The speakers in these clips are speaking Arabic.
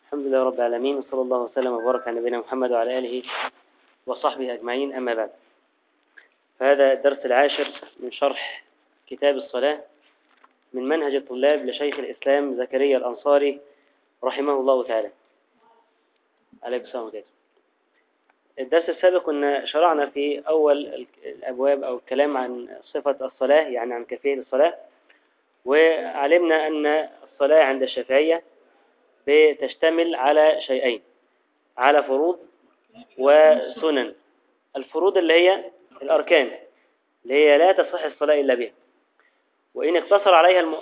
الحمد لله رب العالمين، وصلى الله وسلم وبارك على نبينا محمد وعلى آله وصحبه أجمعين. أما بعد، فهذا الدرس العاشر من شرح كتاب الصلاة من منهج الطلاب لشيخ الإسلام زكريا الأنصاري رحمه الله تعالى. عليكم السلام عليكم. الدرس السابق كنا شرعنا في أول الأبواب أو الكلام عن صفة الصلاة، يعني عن كيفية الصلاة، وعلمنا أن الصلاة عند الشافعية بتشتمل على شيئين: على فروض وسنن. الفروض اللي هي الأركان اللي هي لا تصح الصلاة إلا بها، وإن اقتصر عليها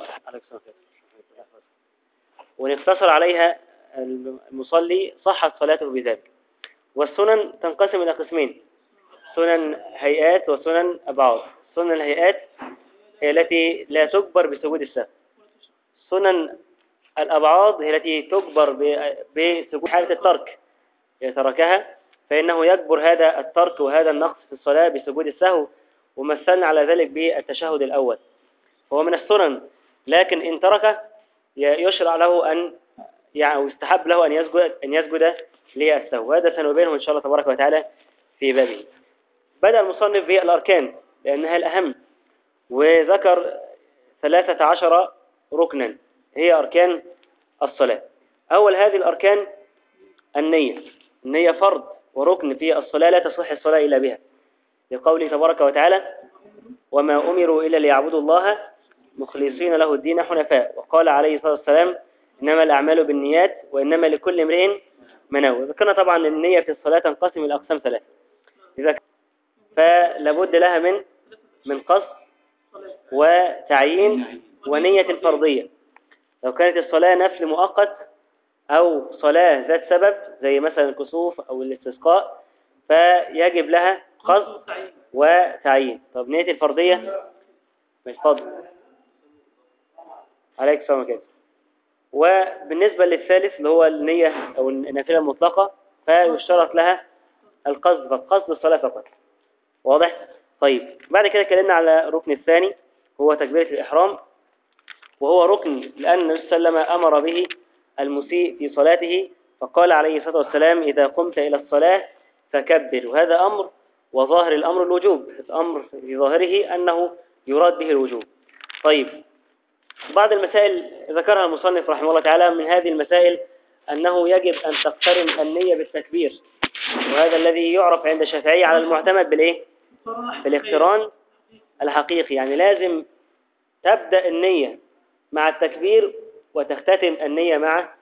وإن اقتصر عليها المصلي صحت صلاته بذلك. والسنن تنقسم إلى قسمين: سنن هيئات وسنن أبعاد. سنن الهيئات هي التي لا تجبر بسجود السهو. سنن الأبعاد هي التي تجبر بسجود حالة الترك، إذا تركها فإنه يجبر هذا الترك وهذا النقص في الصلاة بسجود السهو، ومثلنا على ذلك بالتشهد الأول، فهو من السنن، لكن إن تركه يشرع له ويستحب له أن يسجد للسهو. هذا سنبينه إن شاء الله تبارك وتعالى في بابه. بدأ المصنف بالأركان لأنها الأهم، وذكر 13 ركنا هي أركان الصلاة. أول هذه الأركان النية. النية فرض وركن في الصلاة، لا تصح الصلاة إلا بها، لقوله تبارك وتعالى: وما أمروا إلا ليعبدوا الله مخلصين له الدين حنفاء. وقال عليه الصلاة والسلام: إنما الأعمال بالنيات وإنما لكل امرئ ما نوى. ذكرنا طبعا النية في الصلاة تنقسم إلى أقسام ثلاثة، فلابد لها من قصد وتعيين ونية فرضية. لو كانت الصلاة نفل مؤقت أو صلاة ذات سبب زي مثلا الكسوف أو الاستسقاء فيجب لها قصد وتعيين. طب نية الفرضية مش فضل عليك سوا كده. وبالنسبة للثالث اللي هو النية أو النافلة المطلقة فيشترط لها القصد، فقصد الصلاة فقط. واضح؟ طيب، بعد كده اتكلمنا على الركن الثاني هو تكبيرة الإحرام، وهو ركن لأن النبي صلى الله عليه وسلم أمر به المسيء في صلاته، فقال عليه الصلاة والسلام: إذا قمت إلى الصلاة فكبر. وهذا أمر، وظاهر الأمر الوجوب، الأمر في ظاهره أنه يراد به الوجوب. طيب، بعض المسائل ذكرها المصنف رحمه الله تعالى. من هذه المسائل أنه يجب أن تقترن النية بالتكبير، وهذا الذي يعرف عند الشافعية على المعتمد بالإيه؟ بالاقتران الحقيقي، يعني لازم تبدأ النية مع التكبير وتختتم النية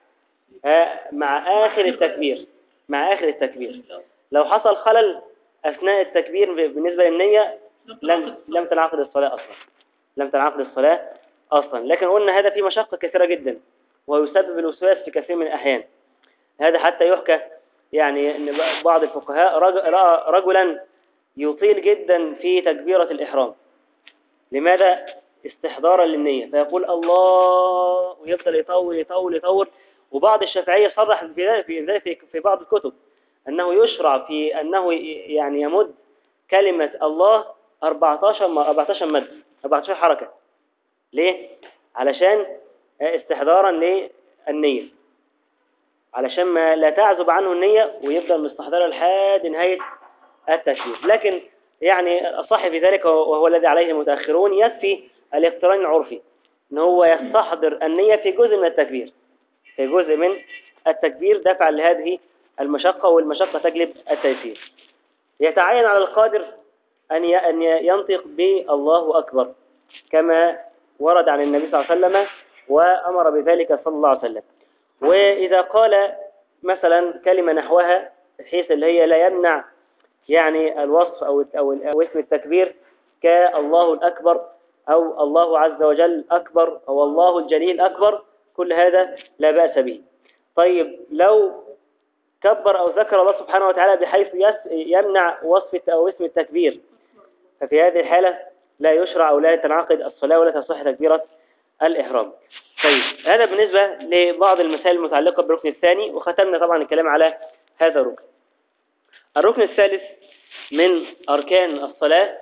مع آخر التكبير. مع آخر التكبير. لو حصل خلل أثناء التكبير بالنسبة للنية لم تنعقد الصلاة أصلا. لم تنعقد الصلاة أصلا. لكن قلنا هذا فيه مشقة كثيرة جدا، ويسبب الوسواس في كثير من الأحيان. هذا حتى يحكى يعني أن بعض الفقهاء رأى رجلا يطيل جدا في تكبيرة الإحرام. لماذا؟ استحضارا للنية، فيقول الله ويفضل يطول يطول يطول. وبعض الشافعية صرح في ذلك في بعض الكتب أنه يشرع في أنه يعني يمد كلمة الله 14 مد، 14 حركة. ليه؟ علشان استحضارا للنية، علشان ما لا تعزب عنه النية ويفضل مستحضرا لحد نهاية التكبير. لكن يعني الصح في ذلك وهو الذي عليه المتأخرون يكفي الاقتران العرفي، ان هو يستحضر النية في جزء من التكبير، في جزء من التكبير دفعا لهذه المشقة، والمشقة تجلب التيسير. يتعين على القادر أن ينطق بالله أكبر كما ورد عن النبي صلى الله عليه وسلم وأمر بذلك صلى الله عليه وسلم. وإذا قال مثلا كلمة نحوها بحيث اللي هي لا يمنع يعني الوصف أو اسم التكبير كالله الأكبر أو الله عز وجل أكبر أو الله الجليل أكبر، كل هذا لا بأس به. طيب، لو كبر أو ذكر الله سبحانه وتعالى بحيث يمنع وصف أو اسم التكبير، ففي هذه الحالة لا يشرع أو لا تنعقد الصلاة ولا تصح تكبيرة الإحرام. طيب، هذا بالنسبة لبعض المسائل المتعلقة بالركن الثاني، وختمنا طبعا الكلام على هذا الركن. الركن الثالث من أركان الصلاة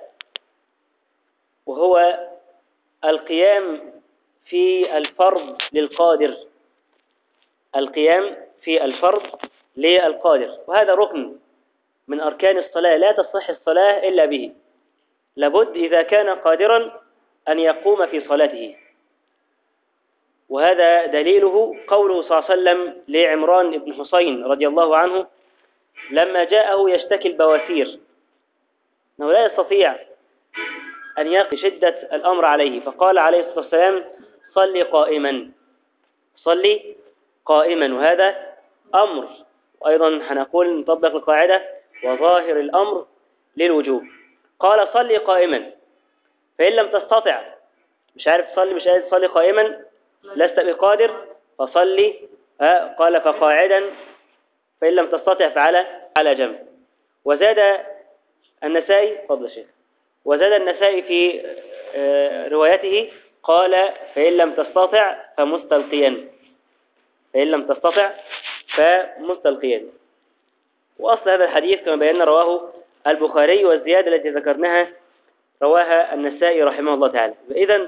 وهو القيام في الفرض للقادر. القيام في الفرض للقادر، وهذا ركن من أركان الصلاة لا تصح الصلاة إلا به. لابد إذا كان قادرا أن يقوم في صلاته، وهذا دليله قوله صلى الله عليه وسلم لعمران بن حسين رضي الله عنه لما جاءه يشتكي البواسير أنه لا يستطيع أن يقي شدة الأمر عليه، فقال عليه الصلاة والسلام صلي قائما، صلي قائما، وهذا أمر. وأيضا هنقول نطبق القاعدة وظاهر الأمر للوجوب. قال صلي قائما، فإن لم تستطع، مش عارف تصلي، مش قادر تصلي قائما، لست بقادر، فصلي قال فقاعدا، فإن لم تستطع على جنب. وزاد النسائي، فضل الشيخ، وزاد النسائي في روايته قال فإن لم تستطع فمستلقيا، فإن لم تستطع فمستلقيا. وأصل هذا الحديث كما بينا رواه البخاري، والزيادة التي ذكرناها رواها النسائي رحمه الله تعالى. إذن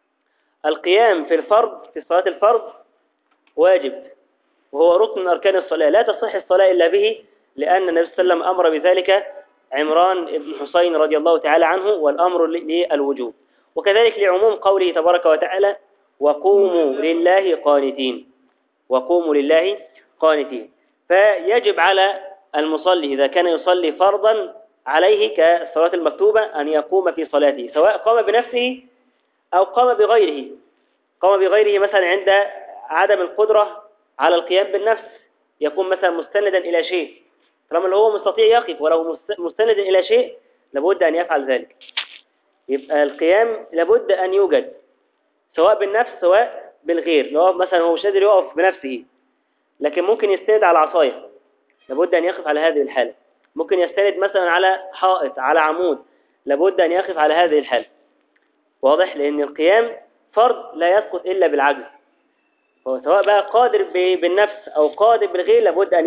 القيام في الفرض، في صلاة الفرض، واجب، وهو ركن من أركان الصلاة، لا تصح الصلاة إلا به، لأن النبي صلى الله عليه وسلم أمر بذلك عمران بن حسين رضي الله تعالى عنه، والأمر للوجوب. وكذلك لعموم قوله تبارك وتعالى وقوموا لله قانتين، وقوموا لله قانتين. فيجب على المصلي إذا كان يصلي فرضا عليه كالصلاة المكتوبة أن يقوم في صلاته، سواء قام بنفسه أو قام بغيره. قام بغيره مثلا عند عدم القدرة على القيام بالنفس، يكون مثلا مستندا إلى شيء، طالما اللي هو مستطيع يقف، ولو مستندا إلى شيء لابد أن يفعل ذلك. يبقى القيام لابد أن يوجد سواء بالنفس سواء بالغير. لو مثلا هو مش قادر يقف بنفسه لكن ممكن يستند على عصاية، لابد أن يقف على هذه الحالة. ممكن يستند مثلا على حائط، على عمود، لابد أن يقف على هذه الحالة. واضح؟ لأن القيام فرض لا يسقط إلا بالعجز، هو سواء بقى قادر بالنفس أو قادر بالغير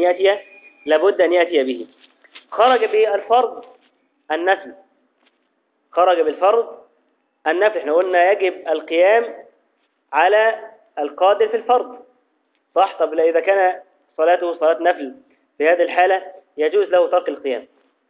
لابد أن يأتي به. خرج بالفرض النفل، خرج بالفرض النفل. احنا قلنا يجب القيام على القادر في الفرض، صح؟ طب إذا كان صلاته صلاة نفل في هذه الحالة يجوز له ترك القيام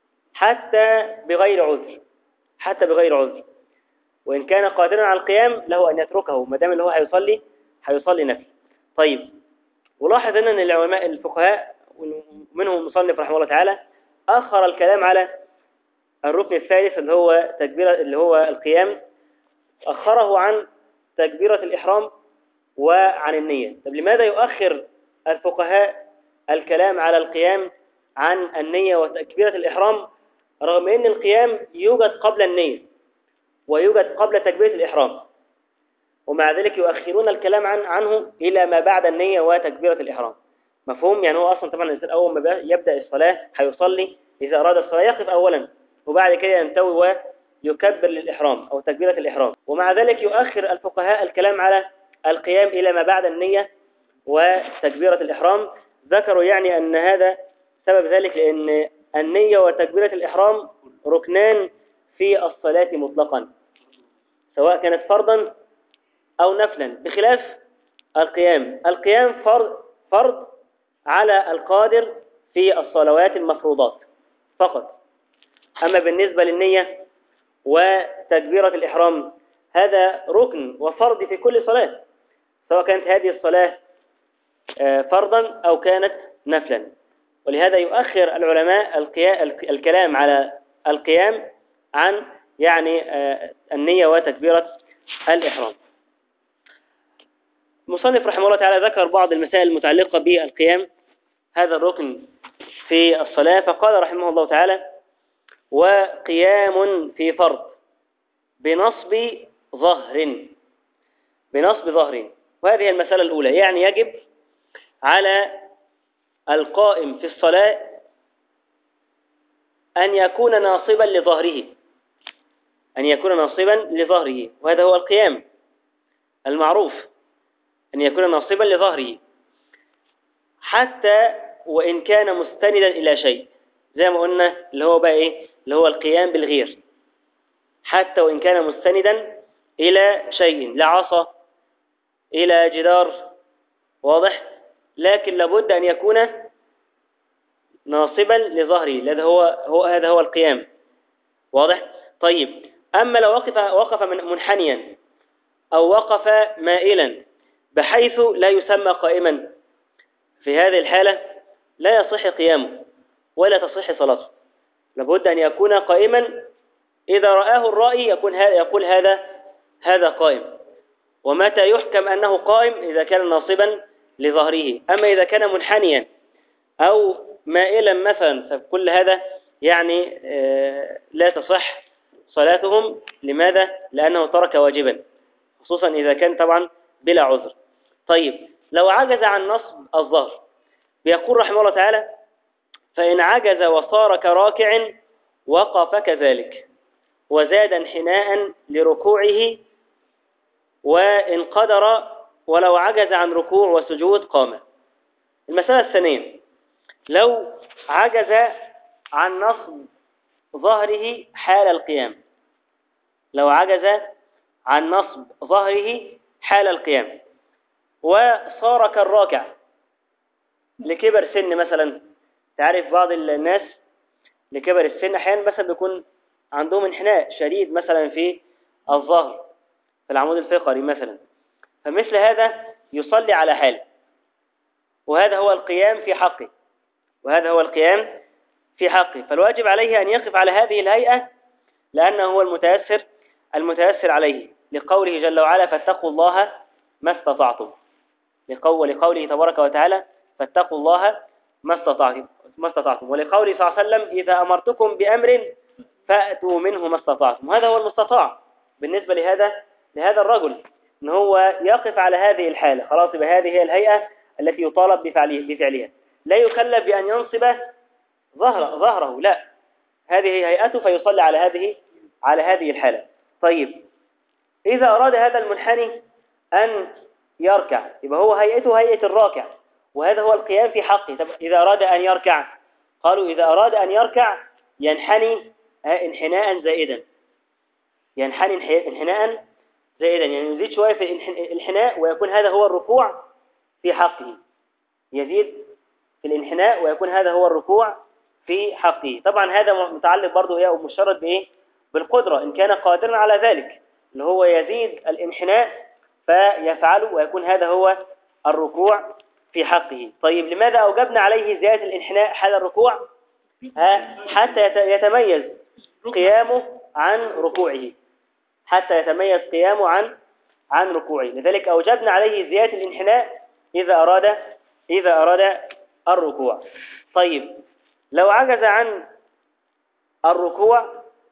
حتى بغير عذر، حتى بغير عذر، وإن كان قادرا على القيام له أن يتركه ما دام اللي هو هيصلي نفل. طيب، ولاحظ أن العلماء الفقهاء ومنهم المصنف رحمه الله تعالى أخر الكلام على الركن الثالث اللي هو اللي هو القيام، أخره عن تكبيرة الإحرام وعن النية. طب لماذا يؤخر الفقهاء الكلام على القيام عن النية وتكبيرة الإحرام، رغم أن القيام يوجد قبل النية ويوجد قبل تكبيرة الإحرام، ومع ذلك يؤخرون الكلام عنه إلى ما بعد النية وتكبيرة الإحرام؟ مفهوم؟ يعني هو أصلا طبعا الإنسان أول ما يبدأ الصلاة هيصلي، إذا أراد الصلاة يقف أولا وبعد كده ينتوي ويكبر للإحرام أو تكبيرة الإحرام، ومع ذلك يؤخر الفقهاء الكلام على القيام إلى ما بعد النية وتكبيرة الإحرام. ذكروا يعني أن هذا سبب ذلك لأن النية وتكبيرة الإحرام ركنان في الصلاة مطلقا، سواء كانت فرضا أو نفلا، بخلاف القيام فرض على القادر في الصلوات المفروضات فقط. أما بالنسبة للنية وتكبيرة الإحرام هذا ركن وفرض في كل صلاة، سواء كانت هذه الصلاة فرضا أو كانت نفلا. ولهذا يؤخر العلماء الكلام على القيام عن يعني النية وتكبيرة الإحرام. المصنف رحمه الله تعالى ذكر بعض المسائل المتعلقة بالقيام، هذا الركن في الصلاة، فقال رحمه الله تعالى وقيام في فرض بنصب ظهر، وهذه المسألة الأولى، يعني يجب على القائم في الصلاة أن يكون ناصبا لظهره، وهذا هو القيام المعروف، أن يكون ناصبا لظهره حتى وإن كان مستندا إلى شيء، زي ما قلنا اللي هو بقى إيه، اللي هو القيام بالغير، حتى وإن كان مستندا إلى شيء، لعصا، إلى جدار، واضح، لكن لابد أن يكون ناصبا لظهره، هذا هو القيام. واضح؟ طيب، أما لو وقف منحنيا أو وقف مائلا بحيث لا يسمى قائما، في هذه الحالة لا يصح قيامه ولا تصح صلاته. لابد أن يكون قائما، إذا رآه الرائي يقول هذا قائم. ومتى يحكم أنه قائم؟ إذا كان ناصبا لظهره. أما إذا كان منحنيا أو مائلا مثلا، فكل هذا يعني لا تصح صلاتهم. لماذا؟ لأنه ترك واجبا، خصوصا إذا كان طبعا بلا عذر. طيب، لو عجز عن نصب الظهر، بيقول رحمه الله تعالى: فإن عجز وصار كراكع وقف كذلك، وزاد انحناء لركوعه، وإن قدر ولو عجز عن ركوع وسجود قام. المسألة الثانية: لو عجز عن نصب ظهره حال القيام، لو عجز عن نصب ظهره حال القيام وصار كالراكع لكبر سن مثلا. تعرف بعض الناس لكبر السن أحيانا مثلا بيكون عندهم انحناء شديد مثلا في الظهر، في العمود الفقري مثلا، فمثل هذا يصلي على حال، وهذا هو القيام في حقه، وهذا هو القيام في حقه. فالواجب عليه أن يقف على هذه الهيئة، لأنه هو المتيسر عليه، لقوله جل وعلا: فاتقوا الله ما استطعتم، لقوله تبارك وتعالى: فاتقوا الله ما استطعتم، ولقوله صلى الله عليه وسلم: إذا أمرتكم بأمر فأتوا منه ما استطعتم. هذا هو المستطاع بالنسبة لهذا الرجل، إن هو يقف على هذه الحالة. خلاص، يبقى هذه هي الهيئة التي يطالب بفعلها. لا يكلف بأن ينصب ظهره، لا، هذه هيئته فيصلي على هذه الحالة. طيب، إذا أراد هذا المنحني أن يركع، يبقى هو هيئته هيئة الراكع، وهذا هو القيام في حقه. طب إذا أراد أن يركع، قالوا إذا أراد أن يركع ينحني انحناء زائدا، ينحني انحناء زائدا، يعني يزيد شوية في الانحناء ويكون هذا هو الركوع في حقه، يزيد في الانحناء ويكون هذا هو الركوع في حقه. طبعا هذا متعلق برضه أو مشترط بإيه؟ بالقدرة، إن كان قادرا على ذلك، اللي هو يزيد الانحناء فيفعله ويكون هذا هو الركوع في حقه. طيب، لماذا أوجبنا عليه زيادة الانحناء حال الركوع؟ حتى يتميز قيامه عن ركوعه، حتى يتميز قيامه عن ركوعه. لذلك أوجبنا عليه زيادة الانحناء إذا أراد الركوع. طيب، لو عجز عن الركوع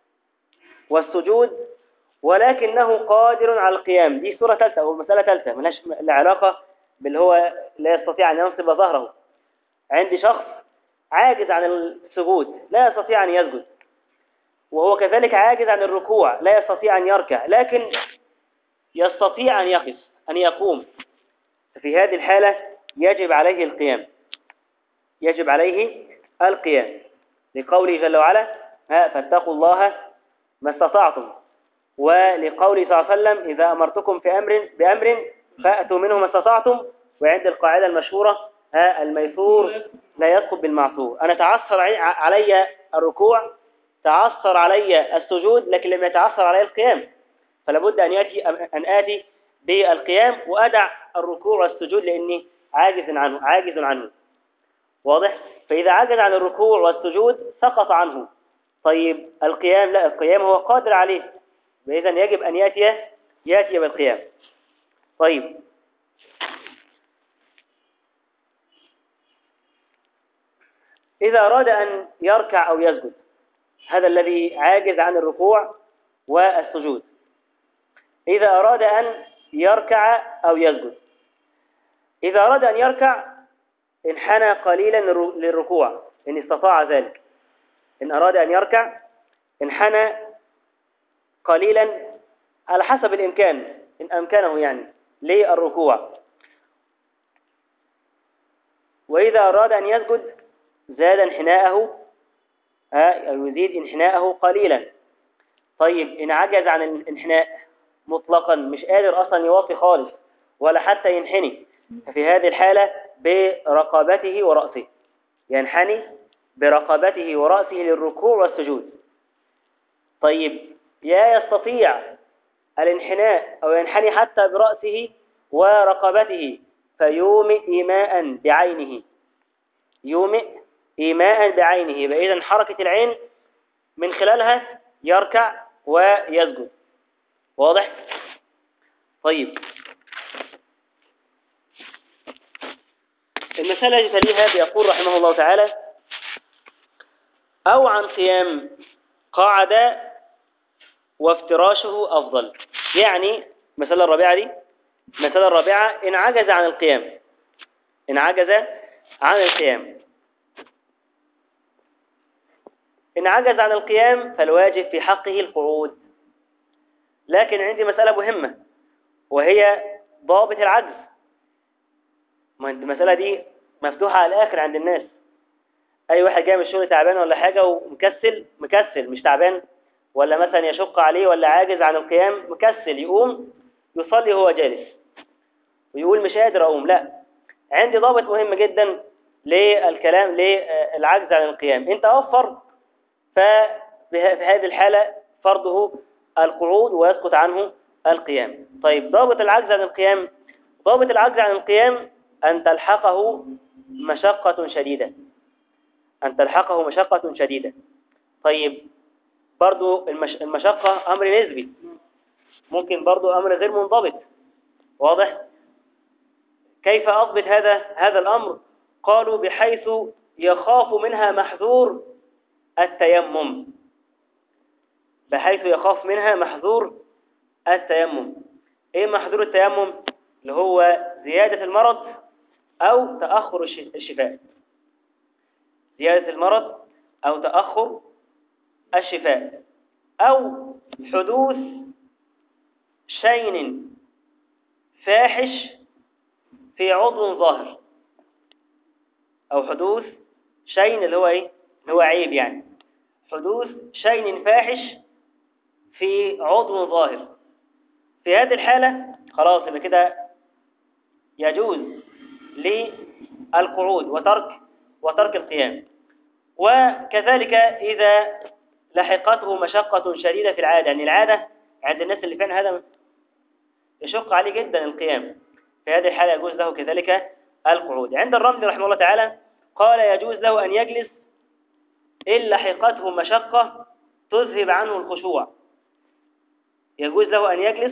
والسجود ولكنه قادر على القيام، دي صورة ثالثة أو مسألة ثالثة ملهاش علاقة باللي هو لا يستطيع أن ينصب ظهره. عندي شخص عاجز عن السجود، لا يستطيع أن يسجد، وهو كذلك عاجز عن الركوع، لا يستطيع أن يركع، لكن يستطيع أن يقف، أن يقوم. في هذه الحالة يجب عليه القيام، يجب عليه القيام، لقوله جل وعلا: فاتقوا الله ما استطعتم، ولقوله صلى الله عليه وسلم: إذا أمرتكم بأمر فأتوا منه ما استطعتم. وعند القاعدة المشهورة: الميسور لا يسقط بالمعسور. أنا تعثر علي الركوع، تعثر علي السجود، لكن لم يتعثر علي القيام، فلا بد أن آتي بالقيام وأدع الركوع والسجود لأني عاجز عنه. واضح؟ فإذا عجز عن الركوع والسجود سقط عنه. طيب، القيام لا، القيام هو قادر عليه، فإذا يجب أن يأتي بالقيام. طيب، إذا أراد أن يركع أو يسجد، هذا الذي عاجز عن الركوع والسجود، إذا أراد أن يركع أو يسجد، إذا أراد أن يركع انحنى قليلا للركوع إن استطاع ذلك. إن أراد أن يركع انحنى قليلا على حسب الإمكان، إن أمكنه يعني للركوع. وإذا أراد أن يسجد زاد انحناءه، أو يزيد انحناءه قليلا. طيب، إن عجز عن الانحناء مطلقا، مش قادر أصلا يوطي خالص ولا حتى ينحني، ففي هذه الحالة برقبته ورأسه، ينحني برقبته ورأسه للركوع والسجود. طيب يستطيع الانحناء أو ينحني حتى برأسه ورقبته فيومئ إيماء بعينه، يومئ إيماء بعينه، يبقى إذن حركة العين من خلالها يركع ويسجد. واضح؟ طيب المسألة التي تليها بيقول رحمه الله تعالى: أو عن قيام قاعد وافتراشه أفضل. يعني المسألة الرابعة دي، المسألة الرابعة إن عجز عن القيام، إن عجز عن القيام، إن عجز عن القيام فالواجب في حقه القعود. لكن عندي مسألة مهمة وهي ضابط العجز. ما المسألة دي مفتوحة على الآخر عند الناس. أي واحد جاي من الشغل تعبان ولا حاجة ومكسل، مكسل مش تعبان، ولا مثلا يشق عليه ولا عاجز عن القيام، مكسل يقوم يصلي وهو جالس ويقول مش قادر أقوم. لا، عندي ضابط مهم جدا للكلام للعجز عن القيام. انت وفر، ففي هذه الحالة فرضه القعود ويسقط عنه القيام. طيب ضابط العجز عن القيام، ضابط العجز عن القيام أن تلحقه مشقة شديدة، أن تلحقه مشقة شديدة. طيب برضو المشقة أمر نسبي، ممكن برضو أمر غير منضبط. واضح؟ كيف أضبط هذا الأمر؟ قالوا بحيث يخاف منها محذور التيمم، بحيث يخاف منها محذور التيمم. ايه محذور التيمم؟ اللي هو زيادة المرض او تأخر الشفاء، زيادة المرض او تأخر الشفاء، او حدوث شين فاحش في عضو ظاهر، او حدوث شين اللي هو ايه، اللي هو عيب، يعني حدوث شين فاحش في عضو ظاهر. في هذه الحالة خلاص يبقى كده يجوز للقعود وترك القيام. وكذلك إذا لحقته مشقة شديدة في العادة، يعني العادة عند الناس اللي فعلا هذا يشق عليه جدا القيام، في هذه الحالة يجوز له كذلك القعود. عند الرملي رحمه الله تعالى قال يجوز له أن يجلس إن لحقته مشقة تذهب عنه الخشوع، يجوز له أن يجلس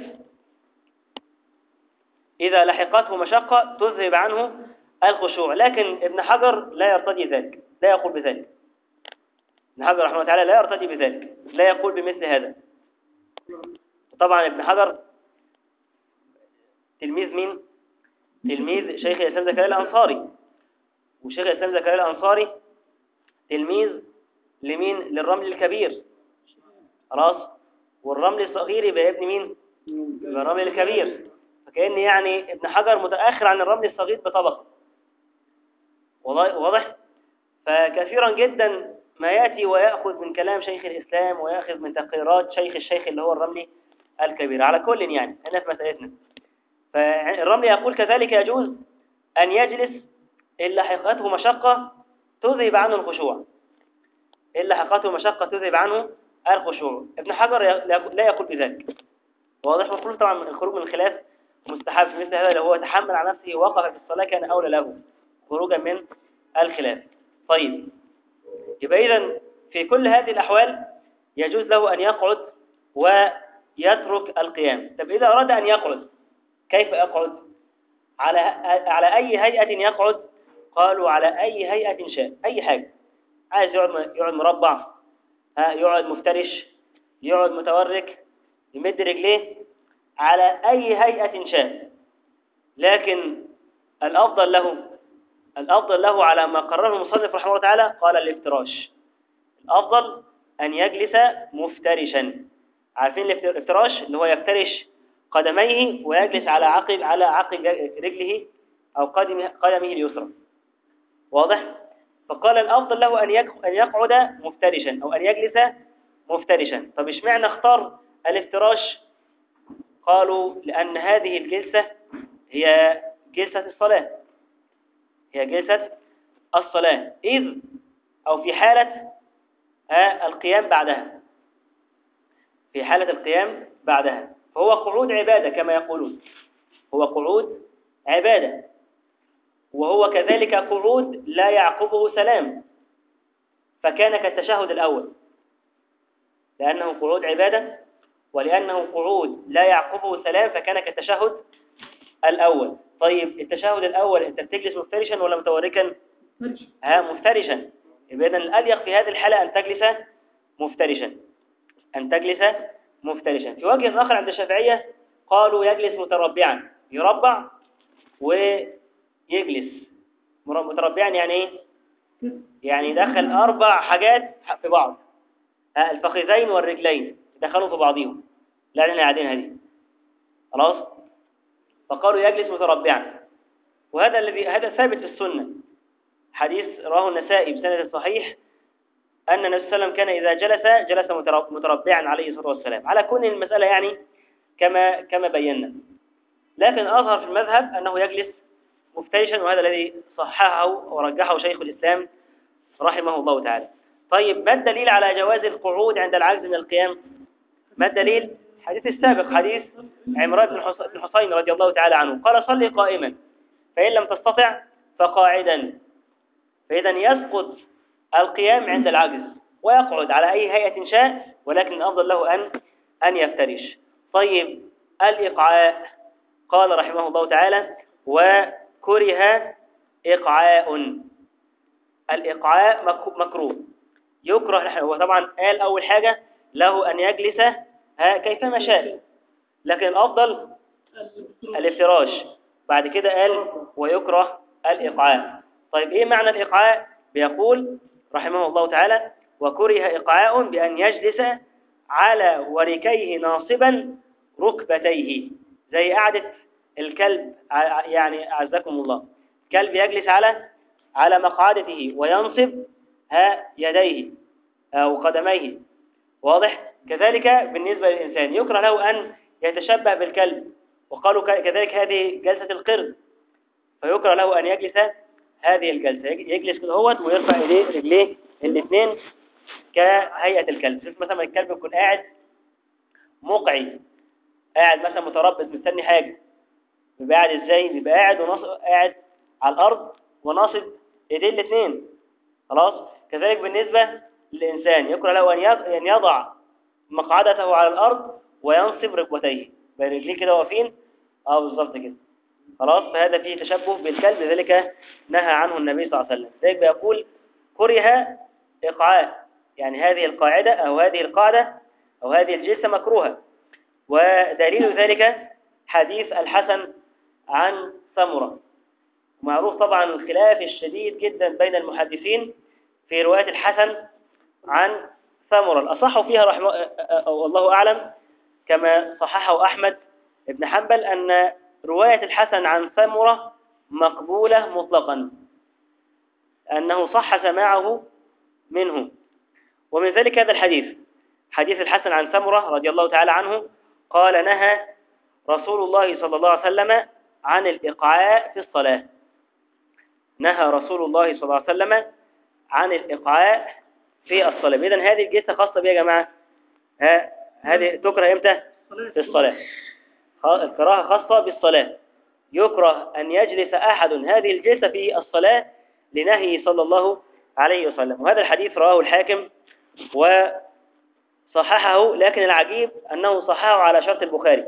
إذا لحقته مشقة تذهب عنه الخشوع. لكن ابن حجر لا يرتضي ذلك، لا يقول بذلك. ابن حجر رحمه الله تعالى لا يرتضي بذلك، لا يقول بمثل هذا. طبعا ابن حجر تلميذ مين؟ تلميذ شيخ الإسلام زكريا الأنصاري، وشيخ الإسلام زكريا الأنصاري تلميذ لمين؟ للرمل الكبير، خلاص. والرمل الصغير يبقى ابن مين؟ يبقى الرمل الكبير. فكأن يعني ابن حجر متأخر عن الرمل الصغير بطبقة. واضح؟ فكثيرا جدا ما يأتي ويأخذ من كلام شيخ الإسلام ويأخذ من تقريرات الشيخ اللي هو الرملي الكبير. على كل يعني هنا في مسألتنا، فالرملي يقول كذلك يجوز أن يجلس إن لحقته مشقة تذهب عنه الخشوع، إن لحقته مشقة تذهب عنه الخشوع. ابن حجر لا يقول بذلك. واضح؟ مفروض طبعا من الخروج من الخلاف مستحب في مثل هذا، لو هو تحمل على نفسه ووقف في الصلاة كان أولى له خروجا من الخلاف. طيب يبقى إذن في كل هذه الأحوال يجوز له أن يقعد ويترك القيام. طب إذا أراد أن يقعد كيف يقعد؟ على أي هيئة يقعد؟ قالوا على أي هيئة شاء، أي حاجة عايز يقعد مربع، يقعد مفترش، يقعد متورك، يمد رجليه، على أي هيئة شاء. لكن الأفضل له على ما قرره المصنف رحمه الله تعالى قال الافتراش. الأفضل أن يجلس مفترشا. عارفين الافتراش اللي هو يفترش قدميه ويجلس على عقب رجله أو قدمه اليسرى. واضح؟ فقال الأفضل له أن يقعد مفترشا أو أن يجلس مفترشا. طب اشمعنى اختار الافتراش؟ قالوا لأن هذه الجلسة هي جلسة الصلاة، هي جلسة الصلاة إذ أو في حالة القيام بعدها، في حالة القيام بعدها، فهو قعود عبادة كما يقولون، هو قعود عبادة، وهو كذلك قعود لا يعقبه سلام، فكان كالتشهد الأول، لأنه قعود عبادة ولأنه قعود لا يعقبه سلام فكان كالتشهد الأول. طيب التشهد الأول أنت بتجلس مفترشا ولا متوركا؟ مفترشا. يبقى إذن الأليق في هذه الحالة أن تجلس مفترشا، أن تجلس مفترشا. في وجه آخر عند الشافعية قالوا يجلس متربعا، يربع ويجلس. متربعا يعني إيه؟ يعني يدخل 4 حاجات في بعض، الفخذين والرجلين يدخلوا في بعضهم، لا احنا قاعدين هذه خلاص. فقالوا يجلس متربعا، وهذا هذا ثابت في السنة، حديث رواه النسائي بسند صحيح أن النبي صلى الله عليه وسلم كان إذا جلس متربعا عليه الصلاة والسلام، على كون المسألة يعني كما بينا، لكن الأظهر في المذهب أنه يجلس مفترشا، وهذا الذي صححه ورجحه شيخ الإسلام رحمه الله تعالى. طيب ما الدليل على جواز القعود عند العجز من القيام؟ ما الدليل؟ حديث السابق، حديث عمران بن حسين رضي الله تعالى عنه قال صلي قائما فإن لم تستطع فقاعدا، فإذا يسقط القيام عند العجز ويقعد على أي هيئة شاء، ولكن الأفضل له أن يفترش. طيب الإقعاء، قال رحمه الله تعالى وكره إقعاء، الإقعاء مكروه يكره. هو طبعا قال أول حاجة له أن يجلس كيفما شاء، لكن الأفضل الافتراش، بعد كده قال ويكره الإقعاء. طيب إيه معنى الإقعاء؟ بيقول رحمه الله تعالى وكره إقعاء بأن يجلس على وركيه ناصبا ركبتيه، زي قعدة الكلب، يعني أعزكم الله، كلب يجلس على مقعدته وينصب يديه أو قدميه، واضح؟ كذلك بالنسبة للإنسان يكره له أن يتشبه بالكلب، وقالوا كذلك هذه جلسة القرد، فيكره له أن يجلس هذه الجلسة، يجلس كده هوت ويرفع رجليه الاثنين كهيئة الكلب. شوف مثلا الكلب يكون قاعد مقعد، قاعد مثلا متربص مستني حاجة، بيبقى قاعد ازاي؟ بيبقى قاعد على الأرض وناصب ايديه الاثنين، خلاص. كذلك بالنسبة للإنسان يكره له أن يضع مقعدته على الأرض وينصب ركبتيه، برجليه كده واقفين بالظبط كده، خلاص. فهذا فيه تشبه بالكلب، لذلك نهى عنه النبي صلى الله عليه وسلم. ذلك بيقول كره إقعاء، يعني هذه القاعدة أو هذه القاعدة أو هذه الجلسة مكروهة. ودليل ذلك حديث الحسن عن سمرة، معروف طبعا الخلاف الشديد جدا بين المحدثين في رواية الحسن عن سمرة. الأصح فيها والله أعلم كما صححه أحمد بن حنبل أن رواية الحسن عن سمرة مقبولة مطلقا، أنه صح سماعه منه. ومن ذلك هذا الحديث، حديث الحسن عن سمرة رضي الله تعالى عنه قال نهى رسول الله صلى الله عليه وسلم عن الإقعاء في الصلاة، نهى رسول الله صلى الله عليه وسلم عن الإقعاء في الصلاة. إذن هذه الجلسة خاصة بها يا جماعة، هذه تكره إمتى؟ في الصلاة، الكراهة خاصة بالصلاة، يكره أن يجلس أحد هذه الجلسة في الصلاة لنهي صلى الله عليه وسلم. وهذا الحديث رواه الحاكم وصححه، لكن العجيب أنه صححه على شرط البخاري،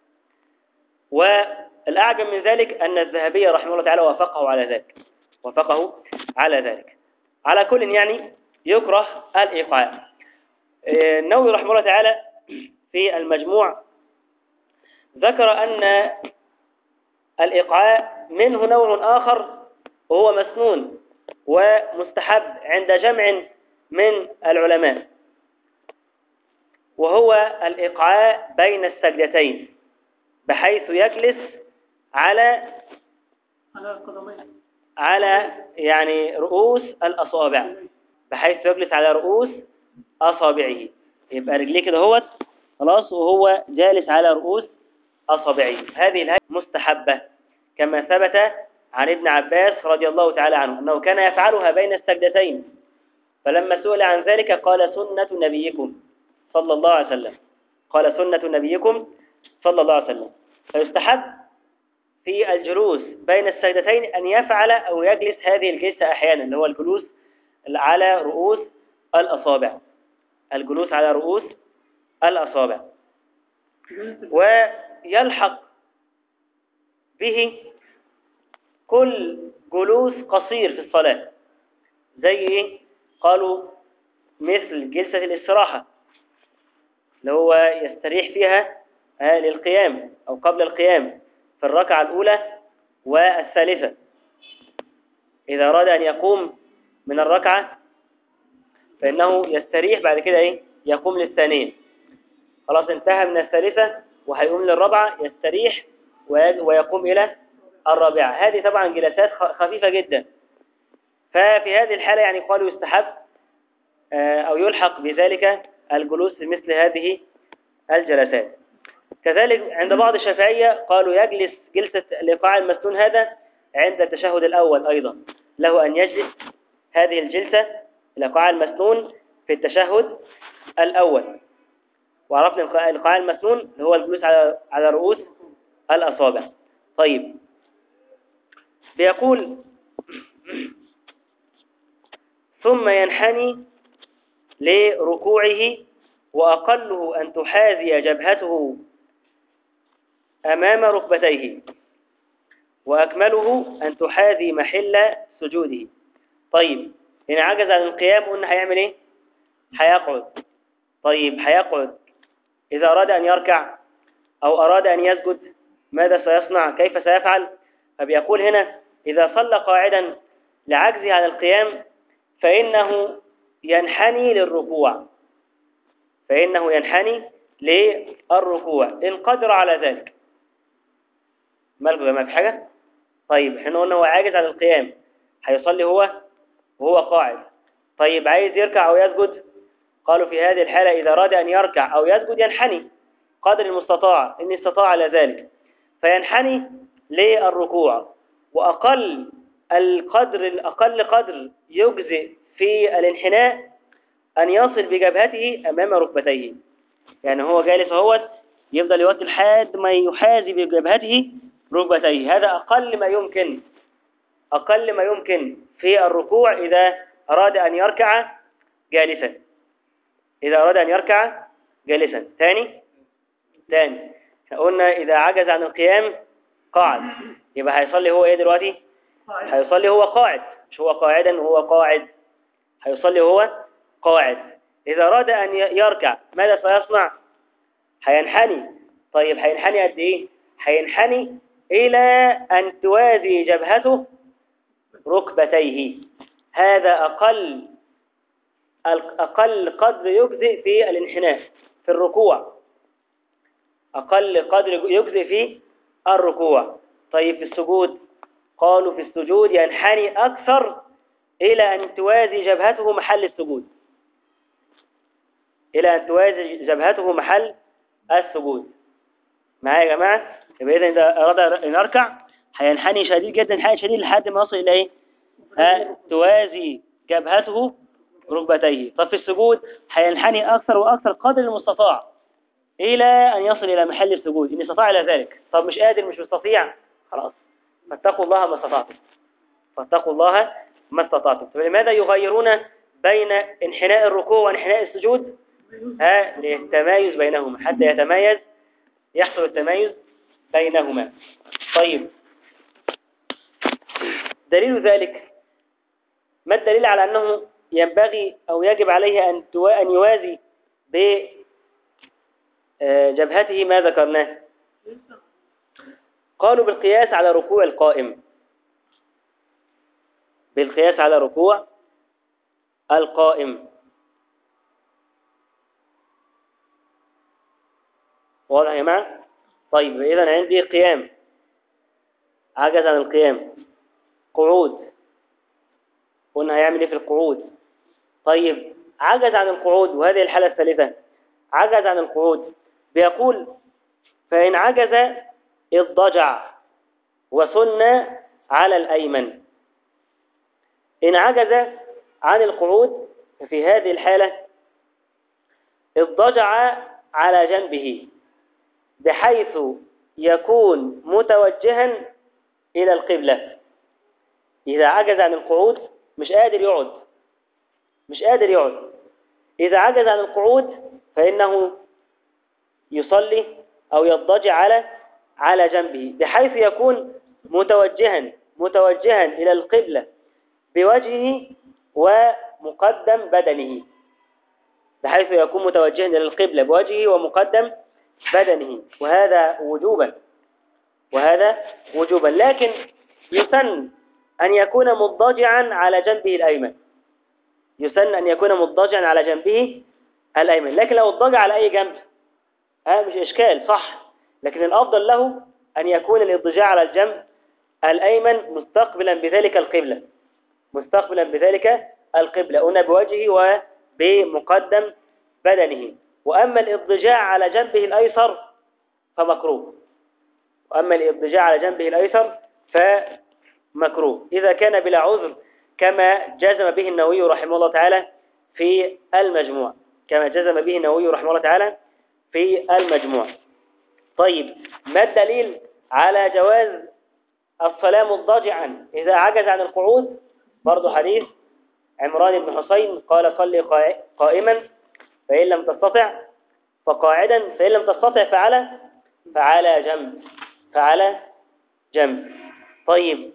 والأعجب من ذلك أن الذهبي رحمه الله تعالى وافقه على ذلك. على كل يعني يكره الإيقاع. النووي رحمه الله تعالى في المجموع ذكر أن الإيقاع منه نوع آخر وهو مسنون ومستحب عند جمع من العلماء، وهو الإيقاع بين السجدتين، بحيث يجلس على يعني رؤوس الأصابع، بحيث يجلس على رؤوس أصابعه، يبقى رجليه كده هوت خلاص وهو جالس على رؤوس أصابعه. هذه الهيئة مستحبة كما ثبت عن ابن عباس رضي الله تعالى عنه أنه كان يفعلها بين السجدتين، فلما سئل عن ذلك قال سنة نبيكم صلى الله عليه وسلم، قال سنة نبيكم صلى الله عليه وسلم. فيستحب في الجلوس بين السجدتين أن يفعل أو يجلس هذه الجلسة أحيانا، اللي هو الجلوس على رؤوس الأصابع، الجلوس على رؤوس الأصابع. ويلحق به كل جلوس قصير في الصلاة، زي إيه؟ قالوا مثل جلسة الاستراحة اللي هو يستريح فيها للقيام أو قبل القيام في الركعة الأولى والثالثة. إذا أراد أن يقوم من الركعة فإنه يستريح بعد كده إيه؟ يقوم للثانية. خلاص انتهى من الثالثة وهيقوم للرابعة، يستريح ويقوم إلى الرابعة. هذه طبعا جلسات خفيفة جدا. ففي هذه الحالة يعني قالوا يستحب أو يلحق بذلك الجلوس في مثل هذه الجلسات. كذلك عند بعض الشافعية قالوا يجلس جلسة الإيقاع المسنون هذا عند التشهد الأول أيضا، له أن يجلس هذه الجلسة الإيقاع المسنون في التشهد الأول. وعرفنا الإيقاع المسنون اللي هو الجلوس على رؤوس الأصابع. طيب، بيقول ثم ينحني لركوعه وأقله أن تحاذي جبهته أمام ركبتيه، وأكمله أن تحاذي محل سجوده. طيب، إن عجز عن القيام قلنا هيعمل إيه؟ هيقعد. طيب، هيقعد. إذا أراد أن يركع أو أراد أن يسجد ماذا سيصنع؟ كيف سيفعل؟ فبيقول هنا إذا صلى قاعدا لعجزه عن القيام فإنه ينحني للركوع، فإنه ينحني للركوع إن قدر على ذلك. مالكم يا جماعة في حاجة؟ طيب، احنا قلنا هو عاجز عن القيام هيصلي هو وهو قاعد. طيب، عايز يركع أو يسجد؟ قالوا في هذه الحالة إذا أراد أن يركع أو يسجد ينحني قدر المستطاع إن استطاع على ذلك، فينحني للركوع. وأقل الأقل قدر يجزئ في الانحناء أن يصل بجبهته أمام ركبتيه. يعني هو جالس اهوت يفضل يوطي لحد ما يحاذي بجبهته ركبتيه. هذا أقل ما يمكن في الركوع إذا أراد أن يركع جالسا. إذا أراد أن يركع جالسا. ثاني قلنا إذا عجز عن القيام قاعد، يبقى هيصلي هو إيه دلوقتي؟ هيصلي هو قاعد، مش هو قاعدا وهو قاعد، هيصلي هو قاعد. إذا أراد أن يركع ماذا سيصنع؟ هينحني. طيب، هينحني قد إيه؟ هينحني إلى أن توازي جبهته ركبتيه. هذا أقل قدر يجزئ في الانحناء في الركوع، أقل قدر يجزئ في الركوع. طيب، في السجود قالوا في السجود ينحني أكثر إلى أن توازي جبهته محل السجود، إلى أن توازي جبهته محل السجود. معايا يا جماعة؟ يبقى إذا أراد أن يركع هينحني شديد جدا، انحناء شديد لحد ما يصل إلى إيه؟ توازي جبهته ركبتيه. طب في السجود هينحني أكثر وأكثر قدر المستطاع إلى أن يصل إلى محل السجود إن استطاع إلى ذلك. طب مش قادر، مش مستطيع، خلاص، فاتقوا الله ما استطعتم، فاتقوا الله ما استطعتم. فلماذا يغيرون بين انحناء الركوع وانحناء السجود؟ للتمايز بينهما، حتى يحصل التمايز بينهما. طيب، دليل ذلك، ما الدليل على أنه ينبغي أو يجب عليه أن يوازي بجبهته؟ ما ذكرناه؟ قالوا بالقياس على ركوع القائم، بالقياس على ركوع القائم. واضح يا جماعة؟ طيب، إذن عندي قيام، عجز عن القيام. قعود، قلنا هيعمل إيه في القعود؟ طيب، عجز عن القعود، وهذه الحالة الثالثة، عجز عن القعود. بيقول فإن عجز اضطجع، وسن على الأيمن. إن عجز عن القعود ففي هذه الحالة اضطجع على جنبه بحيث يكون متوجها إلى القبلة. إذا عجز عن القعود مش قادر يقعد، إذا عجز عن القعود فإنه يصلي أو يضطجع على جنبه بحيث يكون متوجها إلى القبلة بوجهه ومقدم بدنه، بحيث يكون متوجها إلى القبلة بوجهه ومقدم بدنه، وهذا وجوبا، لكن يسن أن يكون مضطجعا على جنبه الأيمن، لكن لو اضطجع على أي جنب مش إشكال، صح، لكن الأفضل له أن يكون الاضطجاع على الجنب الأيمن مستقبلا بذلك القبلة، قلنا بوجهه وبمقدم بدنه. وأما الاضطجاع على جنبه الأيسر فمكروه إذا كان بلا عذر، كما جزم به النووي رحمه الله تعالى في المجموع. طيب، ما الدليل على جواز الصلاة مضطجعا إذا عجز عن القعود؟ برضو حديث عمران بن حسين قال: صلي قائما فإن لم تستطع فقاعدا فإن لم تستطع فعلى جنب. طيب،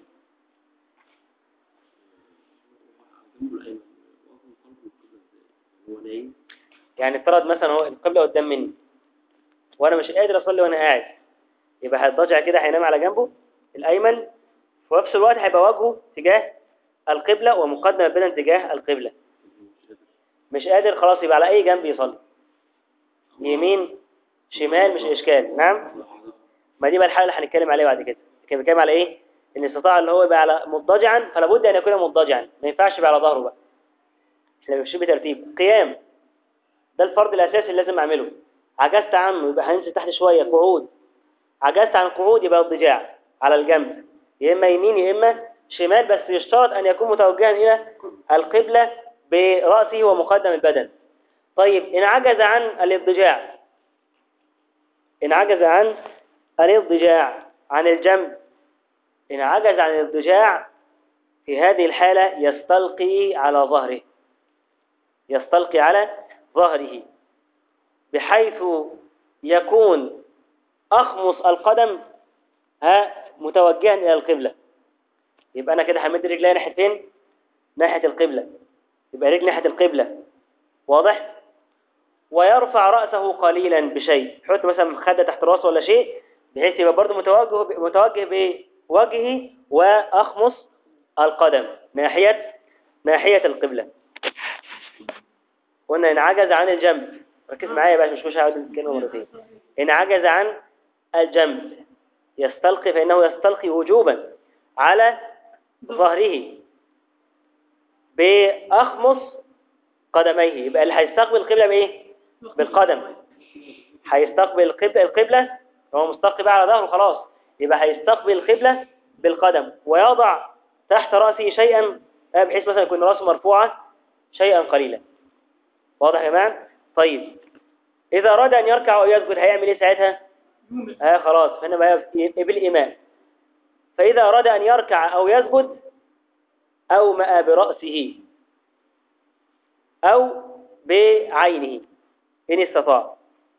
يعني افترض مثلا هو القبلة قدام مني وانا مش قادر اصلي وانا قاعد، يبقى هيضطجع كده، هينام على جنبه الايمن، في نفس الوقت هيبقى وجهه تجاه القبلة ومقدم البدن تجاه القبلة. مش قادر، خلاص، يبقى على اي جنب يصلي، يمين شمال، مش اشكال. نعم، ما دي بقى الحاله اللي هنتكلم عليها بعد كده. كان بيتكلم على ايه؟ ان استطاع اللي هو يبقى على مضطجعا، فلا بد ان يكون مضطجعا، ما ينفعش يبقى على ظهره بقى، احنا بنمشي بترتيب. قيام ده الفرض الاساسي اللي لازم اعمله، عجزت عنه يبقى هننزل تحت شويه. قعود، عجزت عن القعود يبقى اضطجاع على الجنب، يا اما يمين يا اما شمال، بس يشترط ان يكون متوجها الى القبلة برأسه ومقدم البدن. طيب، إن عجز عن الاضطجاع عن الجنب، إن عجز عن الاضطجاع في هذه الحالة يستلقي على ظهره بحيث يكون أخمص القدم متوجها إلى القبلة. يبقى أنا كده همد رجلي ناحية فين؟ ناحية القبلة، يبقى رجل ناحية القبلة، واضح؟ ويرفع رأسه قليلا بشيء، يحط مثلا مخدة تحت رأسه ولا شيء، بحيث يبقى برضه متوجه بوجهه وأخمص القدم ناحية القبلة. قلنا إن عجز عن الجنب، ركز معايا بقى، مش هقعد الكلمة مرتين. إن عجز عن الجنب يستلقي، فإنه يستلقي وجوبا على ظهره بأخمص قدميه. يبقى اللي هيستقبل القبلة بإيه؟ بالقدم. هيستقبل القبلة، هو مستقبل على ظهره خلاص، يبقى هيستقبل القبلة بالقدم، ويضع تحت رأسه شيئا بحيث مثلا يكون رأسه مرفوعة شيئا قليلا. واضح يا جماعة؟ طيب، إذا أراد أن يركع أو يسجد هيعمل إيه ساعتها؟ خلاص، هنا بقى بالإيمان. فإذا أراد أن يركع أو يسجد أومأ برأسه أو بعينه إن استطاع.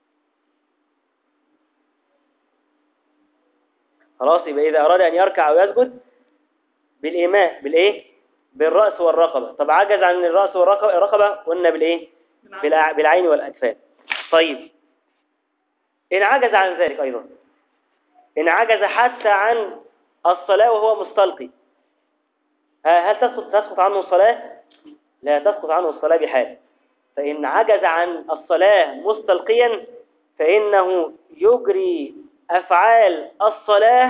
خلاص، يبقى إذا أراد أن يركع أو يسجد بالإيماء بالإيه؟ بالرأس والرقبة. طب عجز عن الرأس والرقبة، قلنا بالإيه؟ بالعين والأكفان. طيب، إن عجز عن ذلك أيضا، إن عجز حتى عن الصلاة وهو مستلقي، هل تسقط عنه الصلاة؟ لا تسقط عنه الصلاة بحال. فإن عجز عن الصلاة مستلقيا فإنه يجري أفعال الصلاة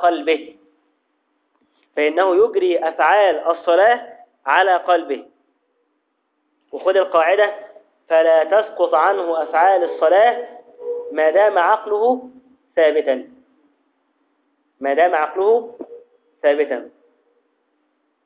على قلبه، وخذ القاعدة: فلا تسقط عنه أفعال الصلاة ما دام عقله ثابتا.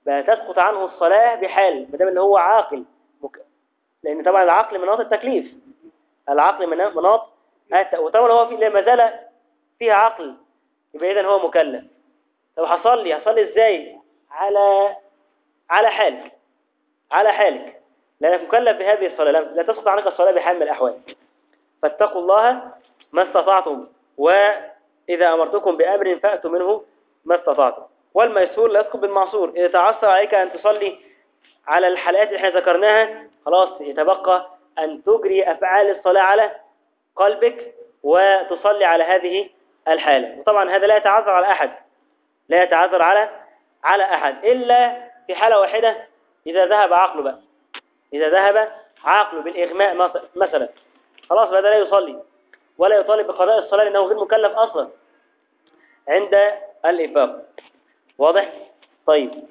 تسقط عنه الصلاة بحال ما دام ان هو عاقل. لان طبعا العقل مناط التكليف، العقل مناط وطبعا هو في ما زال فيها عقل، يبقى اذا هو مكلف. طب هصلي ازاي؟ على حالك، على حالك، لانك مكلف بهذه الصلاة، لا تسقط عنك الصلاة بحال من الاحوال. فاتقوا الله ما استطعتم، وإذا أمرتكم بأمر فأتوا منه ما استطعتم. والميسور لا يسقط بالمعصور. إذا تعثر عليك أن تصلي على الحالات اللي احنا ذكرناها، خلاص يتبقى أن تجري أفعال الصلاة على قلبك وتصلي على هذه الحالة. وطبعا هذا لا يتعذر على أحد، لا يتعذر على أحد إلا في حالة واحدة، إذا ذهب عقله بقى، إذا ذهب عقله بالإغماء مثلا، خلاص هذا لا يصلي ولا يطالب بقضاء الصلاة لأنه غير مكلف أصلا عند الإفاق. واضح؟ طيب،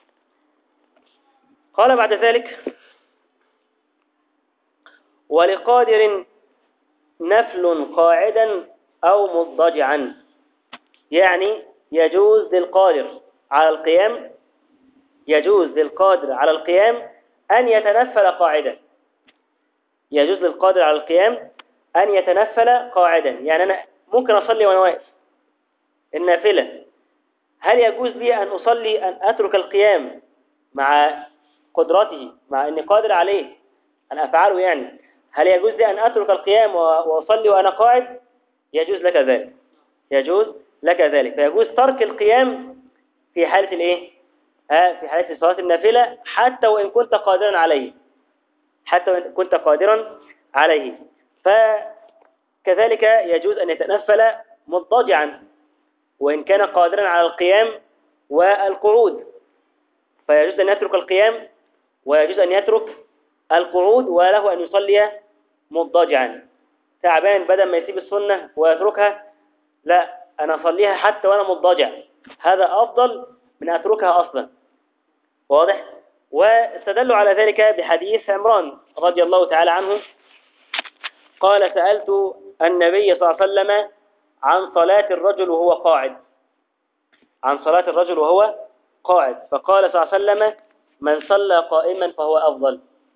قال بعد ذلك: ولقادر نفل قاعدا أو مضطجعا. يعني يجوز للقادر على القيام، يجوز للقادر على القيام أن يتنفل قاعدا. يجوز للقادر على القيام أن يتنفل قاعدا. يعني أنا ممكن أصلي وأنا واقف النافلة، هل يجوز لي أن أصلي أن أترك القيام مع قدرته، مع أني قادر عليه أن أفعله؟ يعني هل يجوز لي أن أترك القيام وأصلي وأنا قاعد؟ يجوز لك ذلك، يجوز لك ذلك. فيجوز ترك القيام في حالة الإيه؟ في حالة صلاة النافلة، حتى وإن كنت قادرا عليه، حتى وإن كنت قادرا عليه. فكذلك يجوز أن يتنفل مضطجعا وإن كان قادرا على القيام والقعود، فيجوز أن يترك القيام ويجوز أن يترك القعود، وله أن يصلي مضطجعا. تعبان بدل ما يسيب السنة ويتركها، لا، أنا أصليها حتى وأنا مضطجع، هذا أفضل من أتركها أصلا. واضح؟ واستدلوا على ذلك بحديث عمران رضي الله تعالى عنه قال: سألت النبي صلى الله عليه وسلم عن صلاة الرجل وهو قاعد، عن صلاة الرجل وهو قاعد، فقال صلى الله عليه وسلم: من صلى قائما فهو أفضل،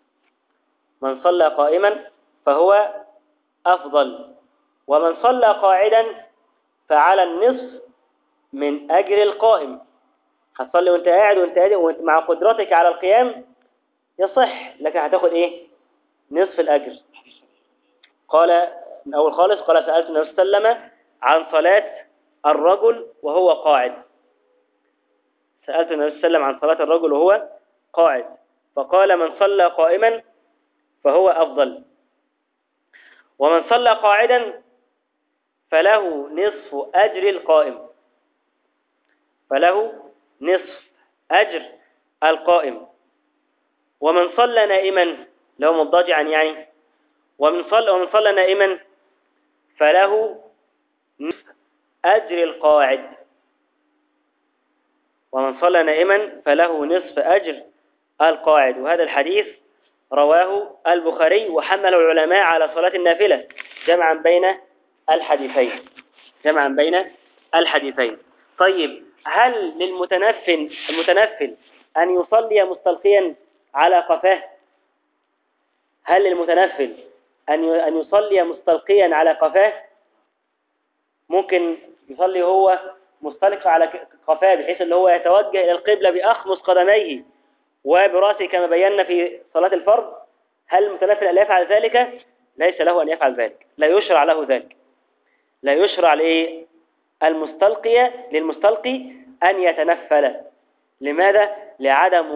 من صلى قائما فهو أفضل، ومن صلى قاعدا فعلى النصف من أجر القائم. هتصلي وانت قاعد وانت قاعد وانت مع قدرتك على القيام يصح، لكن هتاخد ايه؟ نصف الأجر. قال من أول خالص، قال: سألت النبي صلى الله عليه وسلم عن صلاة الرجل وهو قاعد، سألت النبي صلى الله عليه وسلم عن صلاة الرجل وهو قاعد، فقال: من صلى قائما فهو أفضل، ومن صلى قاعدا فله نصف أجر القائم، فله نصف أجر القائم، ومن صلى نائما، لو مضطجعا يعني، ومن صلى نائما فله نصف أجر القاعد، ومن صلى نائما فله نصف أجر القاعد. وهذا الحديث رواه البخاري، وحمله العلماء على صلاة النافلة جمعا بين الحديثين، جمعا بين الحديثين. طيب، هل المتنفل أن يصلي مستلقيا على قفاه؟ هل للمتنفل أن يصلي مستلقيا على قفاه؟ ممكن يصلي هو مستلقي على قفاه، بحيث أنه هو يتوجه إلى القبلة بأخمص قدميه وبراسه كما بينا في صلاة الفرض. هل المتنفل أن يفعل ذلك؟ ليس له أن يفعل ذلك، لا يشرع له ذلك، لا يشرع للمستلقي أن يتنفل. لماذا؟ لعدم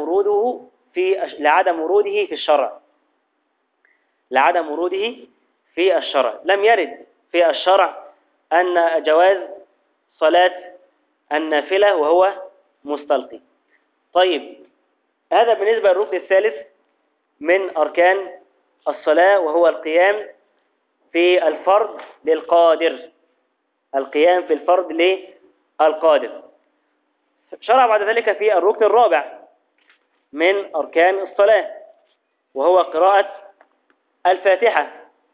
وروده في الشرع، لعدم وروده في الشرع. لم يرد في الشرع أن جواز صلاة النافلة وهو مستلقي. طيب، هذا بالنسبة للركن الثالث من أركان الصلاة، وهو القيام في الفرض للقادر، القيام في الفرض للقادر. شرع بعد ذلك في الركن الرابع من أركان الصلاة، وهو قراءة الفاتحة.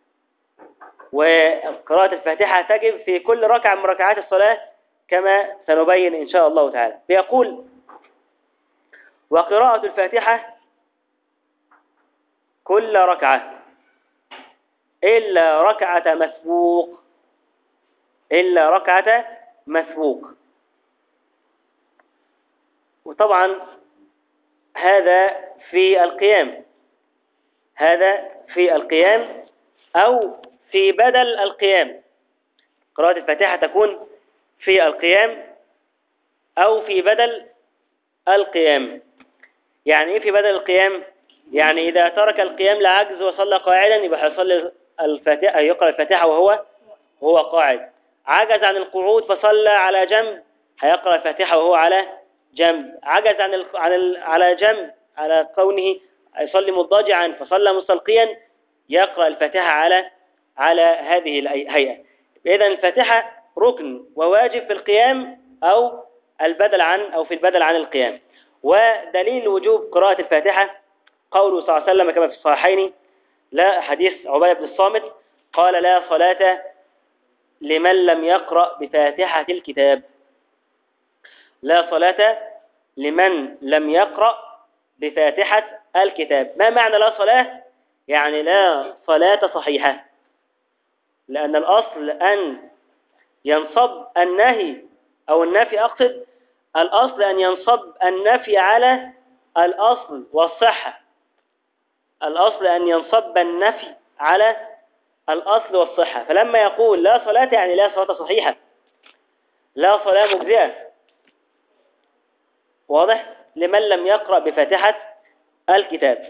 وقراءة الفاتحة تجب في كل ركعة من ركعات الصلاة كما سنبين إن شاء الله تعالى. بيقول: وقراءة الفاتحة كل ركعة إلا ركعة مسبوق، إلا ركعة مسبوق. وطبعا هذا في القيام، هذا في القيام أو في بدل القيام. قراءة الفاتحة تكون في القيام أو في بدل القيام. يعني إيه في بدل القيام؟ يعني إذا ترك القيام لعجز وصلى قاعدا يبقى يصلي الفاتحة، يقرأ الفاتحة وهو قاعد. عجز عن القعود فصلى على جنب، هيقرأ الفاتحة وهو على جنب. عجز على جنب، على كونه يصلي مضطجعا فصلى مستلقيا، يقرأ الفاتحة على هذه الهيئة. إذا الفاتحة ركن وواجب في القيام أو في البدل عن القيام. ودليل وجوب قراءة الفاتحة قوله صلى الله عليه وسلم كما في الصحيحين، لا حديث عبادة بن الصامت قال: لا صلاة لمن لم يقرأ بفاتحة الكتاب. لا صلاة لمن لم يقرأ بفاتحة الكتاب. ما معنى لا صلاة؟ يعني لا صلاة صحيحة، لأن الأصل أن ينصب النهي أو النفي، أقصد الأصل أن ينصب النفي على الأصل والصحة. الأصل أن ينصب النفي على الأصل والصحة. فلما يقول لا صلاة يعني لا صلاة صحيحة، لا صلاة مجزئة. واضح؟ لمن لم يقرأ بفاتحة الكتاب.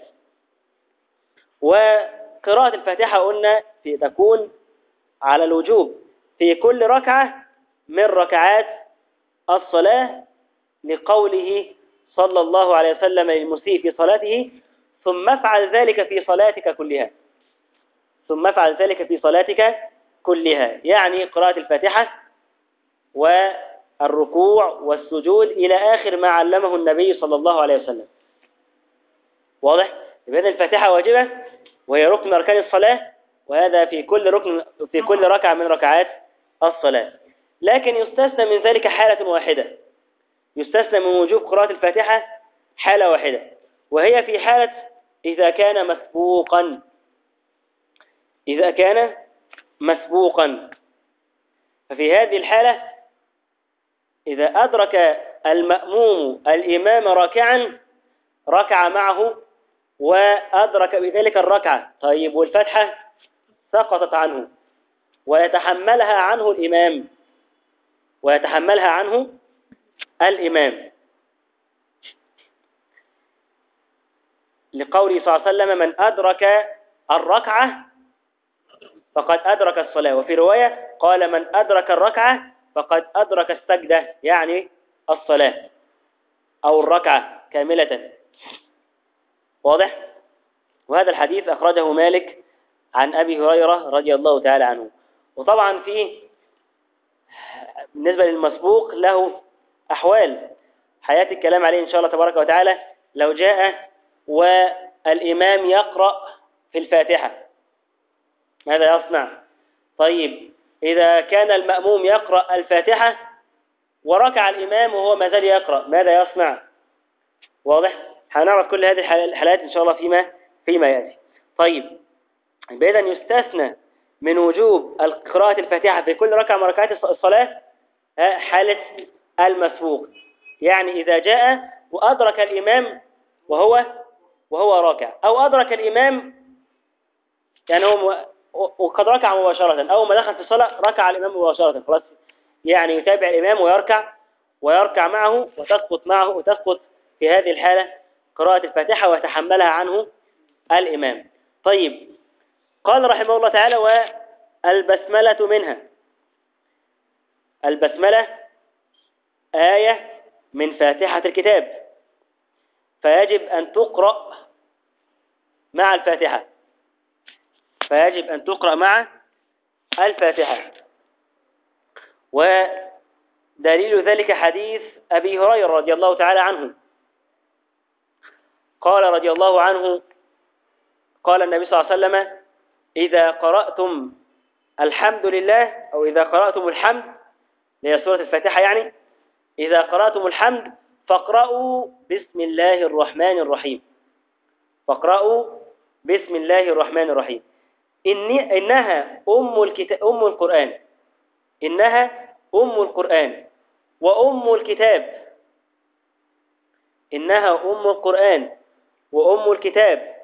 وقراءة الفاتحة قلنا تكون على الوجوب في كل ركعة من ركعات الصلاة، لقوله صلى الله عليه وسلم للمسيء في صلاته: ثم افعل ذلك في صلاتك كلها. ثم افعل ذلك في صلاتك كلها، يعني قراءة الفاتحة والركوع والسجود إلى آخر ما علمه النبي صلى الله عليه وسلم. واضح؟ إذن الفاتحة واجبة وهي ركن من أركان الصلاة، وهذا في كل ركعة من ركعات الصلاة. لكن يستثنى من ذلك حالة واحدة، يستثنى من وجوب قراءة الفاتحة حالة واحدة، وهي في حالة إذا كان مسبوقا. إذا كان مسبوقا، ففي هذه الحالة إذا أدرك المأموم الإمام راكعا ركع معه وأدرك بذلك الركعة، طيب والفتحة سقطت عنه ويتحملها عنه الإمام، ويتحملها عنه الإمام، لقوله صلى الله عليه وسلم: من أدرك الركعة فقد أدرك الصلاة. وفي رواية قال: من أدرك الركعة فقد أدرك السجدة، يعني الصلاة أو الركعة كاملة. واضح؟ وهذا الحديث أخرجه مالك عن أبي هريرة رضي الله تعالى عنه. وطبعا فيه بالنسبة للمسبوق له أحوال حياة الكلام عليه إن شاء الله تبارك وتعالى. لو جاء والإمام يقرأ في الفاتحة ماذا يصنع؟ طيب إذا كان المأموم يقرأ الفاتحة وركع الإمام وهو ما زال يقرأ ماذا يصنع؟ واضح؟ هنعرف كل هذه الحالات إن شاء الله فيما يأتي. طيب إذا يستثنى من وجوب قراءة الفاتحة في كل ركعة من ركعات الصلاة حالة المسبوق، يعني إذا جاء وأدرك الإمام وهو راكع، أو أدرك الإمام يعني هو وقد ركع مباشرة، أو ما دخل في الصلاة ركع الإمام مباشرة خلاص، يعني يتابع الإمام ويركع معه وتسقط في هذه الحالة قراءة الفاتحة ويتحملها عنه الإمام. طيب قال رحمه الله تعالى: والبسملة منها. البسملة آية من فاتحة الكتاب، فيجب أن تقرأ مع الفاتحة، فيجب أن تقرأ مع الفاتحة. ودليل ذلك حديث أبي هريرة رضي الله تعالى عنه، قال رضي الله عنه: قال النبي صلى الله عليه وسلم: إذا قرأتم الحمد لله، أو إذا قرأتم الحمد، هي سورة الفاتحة يعني، إذا قرأتم الحمد فاقرأوا بسم الله الرحمن الرحيم. فاقرأوا بسم الله الرحمن الرحيم. إنها أم القرآن. إنها أم القرآن وأم الكتاب. إنها أم القرآن وأم الكتاب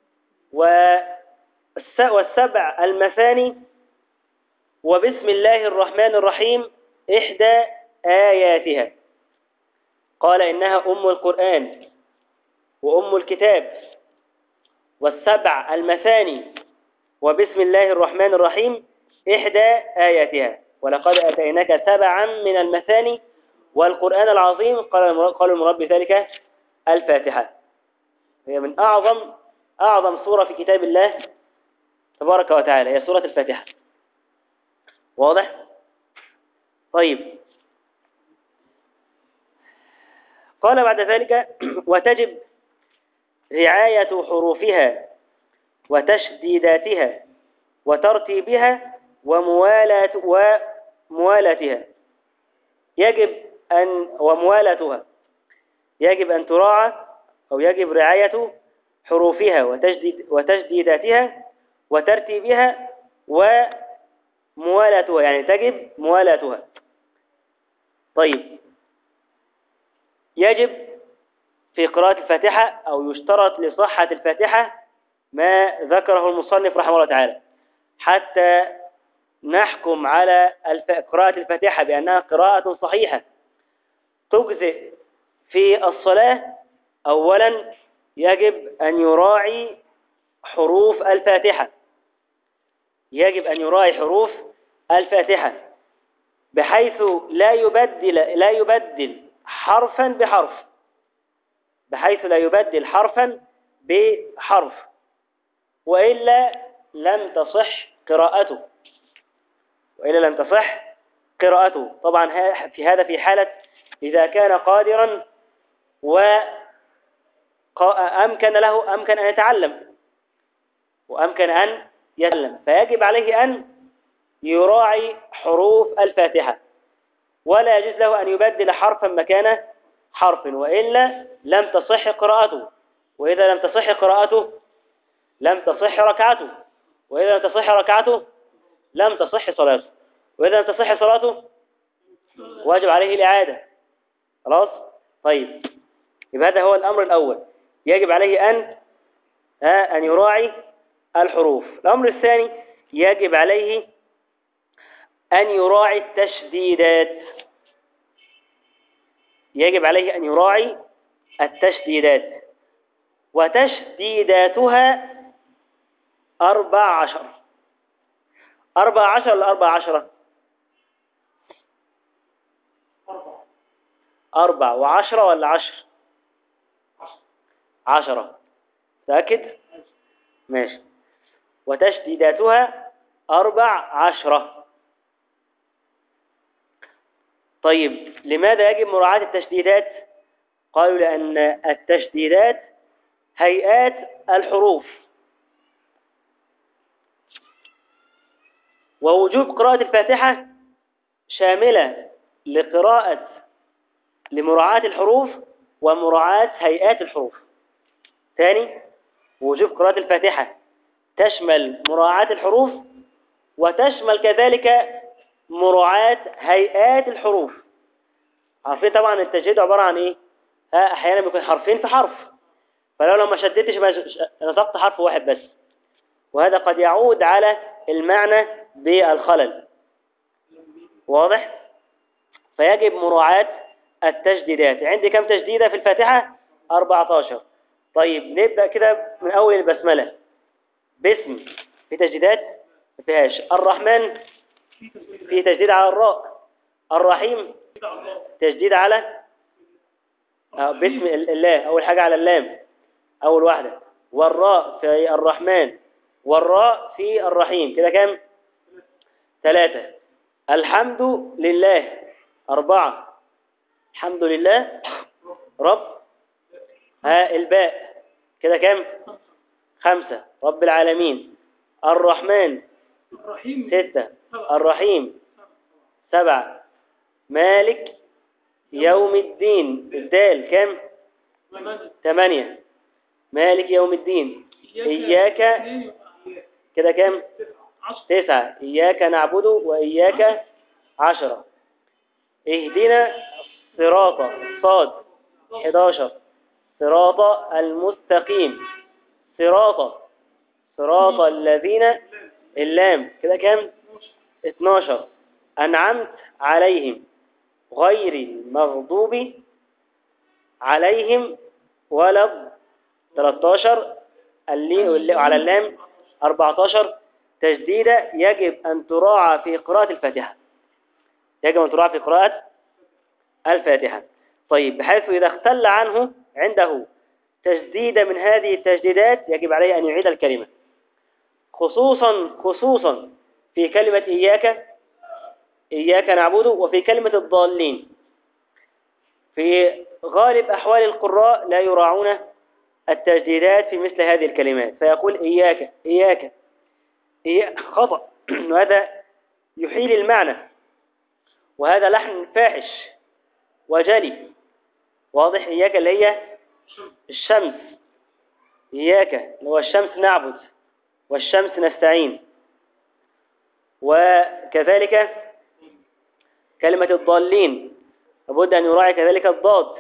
والسبع المثاني وبسم الله الرحمن الرحيم إحدى آياتها. قال إنها أم القرآن وأم الكتاب والسبع المثاني وبسم الله الرحمن الرحيم إحدى آياتها. ولقد أتيناك سبعا من المثاني والقرآن العظيم. قال المراد بذلك الفاتحة. هي من أعظم سورة في كتاب الله تبارك وتعالى، هي سورة الفاتحة. واضح؟ طيب، قال بعد ذلك وتجب رعاية حروفها وتشديداتها وترتيبها وموالاتها. يجب أن تراعى أو يجب رعاية حروفها وتشديداتها وترتيبها وموالاتها، يعني تجب موالاتها. طيب، يجب في قراءة الفاتحة أو يشترط لصحة الفاتحة ما ذكره المصنف رحمه الله تعالى حتى نحكم على قراءة الفاتحة بأنها قراءة صحيحة تجزئ في الصلاة. أولا يجب أن يراعي حروف الفاتحة. يجب أن يراعي حروف الفاتحة بحيث لا يبدل حرفا بحرف، بحيث لا يبدل حرفا بحرف، وإلا لم تصح قراءته. طبعا في حالة إذا كان قادرا وأمكن أن يتعلم وأمكن أن يتعلم، فيجب عليه أن يراعي حروف الفاتحة ولا يجوز له أن يبدل حرفا مكان حرف، وإلا لم تصح قراءته. وإذا لم تصح قراءته لم تصح ركعته، وإذا لم تصح ركعته لم تصح صلاته، وإذا لم تصح صلاته واجب عليه الإعادة. خلاص؟ طيب، يبقى هذا هو الأمر الأول، يجب عليه أن يراعي الحروف. الأمر الثاني يجب عليه أن يراعي التشديدات. يجب عليه أن يراعي التشديدات وتشديداتها 14. 14 ولا 14؟ 4 و10 ولا 10؟ 10. متأكد؟ ماشي. وتشديداتها 14. طيب، لماذا يجب مراعاة التشديدات؟ قالوا لأن التشديدات هيئات الحروف، ووجوب قراءة الفاتحة شاملة لمراعاة الحروف ومراعاة هيئات الحروف. ثاني، وجوب قراءة الفاتحة تشمل مراعاة الحروف وتشمل كذلك مراعاة هيئات الحروف. عارفين طبعا التجديد عبارة عن ايه؟ احيانا بيكون حرفين في حرف، فلو ما شددتش نطقت حرف واحد بس، وهذا قد يعود على المعنى بالخلل. واضح؟ فيجب مراعاة التشديدات. عندي كم تشديدة في الفاتحة؟ 14. طيب، نبدأ كده من أول البسملة. باسم في تشديدات؟ ما فيهاش. الرحمن في تشديد على الراء. الرحيم تشديد على باسم الله، أول حاجة على اللام أول واحدة، والراء في الرحمن والراء في الرحيم. كده كم؟ 3. الحمد لله 4. الحمد لله رب الباء. كده كم؟ 5. رب العالمين. الرحمن 6. الرحيم 7. مالك يوم الدين. الدال كم؟ 8. مالك يوم الدين. إياك كده كم؟ 9. إياك نعبد وإياك 10. اهدنا الصراط الصاد 11. صراط المستقيم. صراط الذين اللام كده كم؟ 12. أنعمت عليهم غير المغضوب عليهم ولا 13. اللي على اللام 14. تجديدة يجب أن تراعى في قراءة الفاتحة. يجب أن تراعى في قراءة الفاتحة. طيب بحيث إذا اختل عنه عنده تجديد من هذه التجديدات يجب عليه أن يعيد الكلمة، خصوصا في كلمة إياك نعبد، وفي كلمة الضالين. في غالب أحوال القراء لا يراعون التجديدات في مثل هذه الكلمات، فيقول إياك خطأ وهذا يحيل المعنى، وهذا لحن فاحش وجلي واضح. إياك اللي هي الشمس، إياك اللي هو الشمس نعبد والشمس نستعين. وكذلك كلمة الضالين لابد أن يراعي كذلك الضاد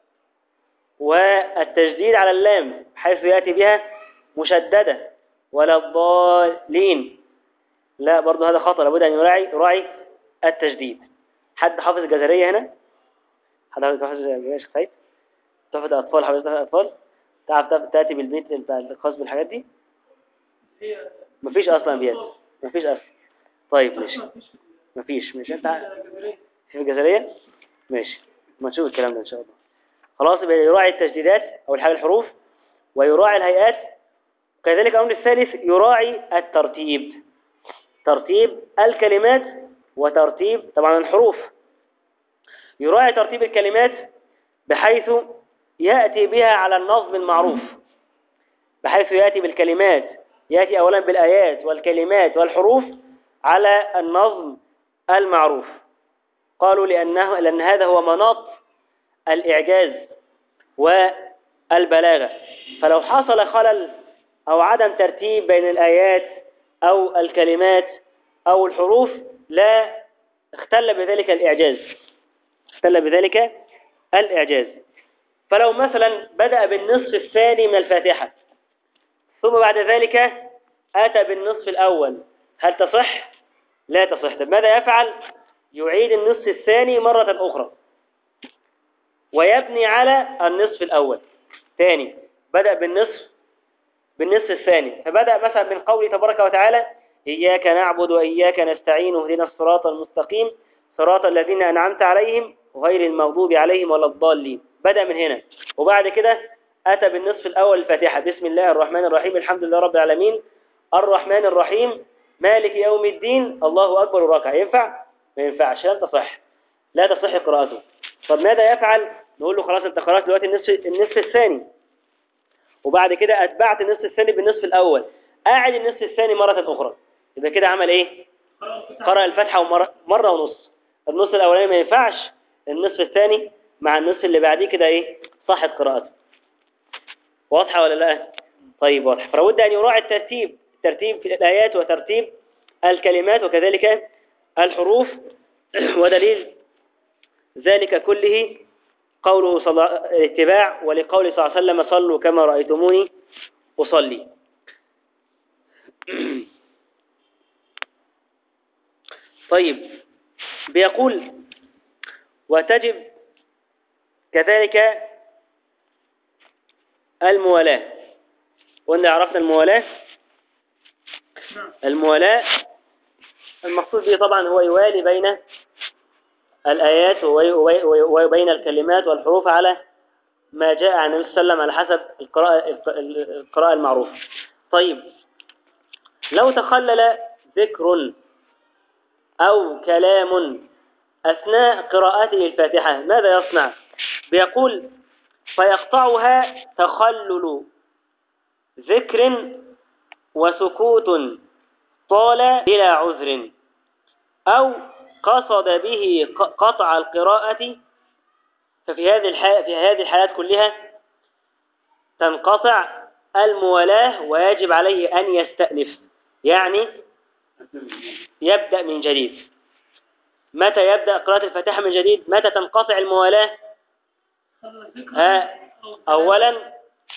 والتجديد على اللام حيث يأتي بها مشددة، ولا الضالين لا، برضو هذا خطأ، لابد أن يراعي التجديد. حد حافظ الجزرية هنا؟ حد حافظ الجزرية يا شيخ سعيد؟ تحفظ الأطفال، حافظ الأطفال؟ تعرف تأتي بالبيت الخاص بالحاجات دي؟ مفيش أصلا بيد، مفيش أصلا. طيب ماشي، مش أنت في الجزرية؟ ماشي، ما نشوف الكلام ده إن شاء الله. خلاص يبقى يراعي التجديدات أو الحاجة الحروف، ويراعي الهيئات. كذلك الأمر الثالث يراعي الترتيب، ترتيب الكلمات وترتيب طبعا الحروف. يراعي ترتيب الكلمات بحيث يأتي بها على النظم المعروف، بحيث يأتي بالكلمات، يأتي أولا بالآيات والكلمات والحروف على النظم المعروف. قالوا لأن هذا هو مناط الإعجاز والبلاغة، فلو حصل خلل أو عدم ترتيب بين الآيات أو الكلمات أو الحروف لا اختل بذلك الإعجاز. فلو مثلا بدأ بالنصف الثاني من الفاتحة ثم بعد ذلك أتى بالنصف الأول، هل تصح؟ لا تصح. طب ماذا يفعل؟ يعيد النصف الثاني مرة أخرى ويبني على النصف الأول ثاني. بدأ بالنصف الثاني، فبدأ مثلا من قوله تبارك وتعالى إياك نعبد وإياك نستعين اهدنا الصراط المستقيم صراط الذين أنعمت عليهم غير المغضوب عليهم ولا الضالين. بدأ من هنا، وبعد كده أتى بالنصف الأول الفاتحة بسم الله الرحمن الرحيم الحمد لله رب العالمين الرحمن الرحيم مالك يوم الدين الله أكبر وركع. ينفع؟ ما ينفعش، لا تصح قراءته. طب ماذا يفعل؟ نقول له خلاص انت قرأت دلوقتي النصف الثاني، وبعد كده أتبعت النصف الثاني بالنصف الأول، أعد النصف الثاني مرة أخرى. يبقى كده عمل إيه؟ قرأ الفاتحة مرة ونص. النص الأولاني ما ينفعش، النصف الثاني مع النصف اللي بعديه كده إيه؟ صحت قراءته. واضحة ولا لا؟ طيب واضح. فلابد أن يراعي الترتيب في الآيات وترتيب الكلمات وكذلك الحروف. ودليل ذلك كله قوله الاتباع، ولقوله صلى الله عليه وسلم صلوا كما رأيتموني أصلي. طيب بيقول وتجب كذلك الموالاة. وإن عرفنا الموالاة المقصود به طبعا هو يوالي بين الآيات وبين الكلمات والحروف على ما جاء عن النبي صلى الله عليه وسلم على حسب القراءة المعروفة. طيب لو تخلل ذكر أو كلام أثناء قراءته الفاتحة ماذا يصنع؟ بيقول فيقطعها تخلل ذكر وسكوت طال بلا عذر، أو قصد به قطع القراءة ففي هذه الحالات كلها تنقطع الموالاة ويجب عليه أن يستأنف، يعني يبدأ من جديد. متى يبدأ قراءة الفاتحة من جديد؟ متى تنقطع الموالاة؟ أولا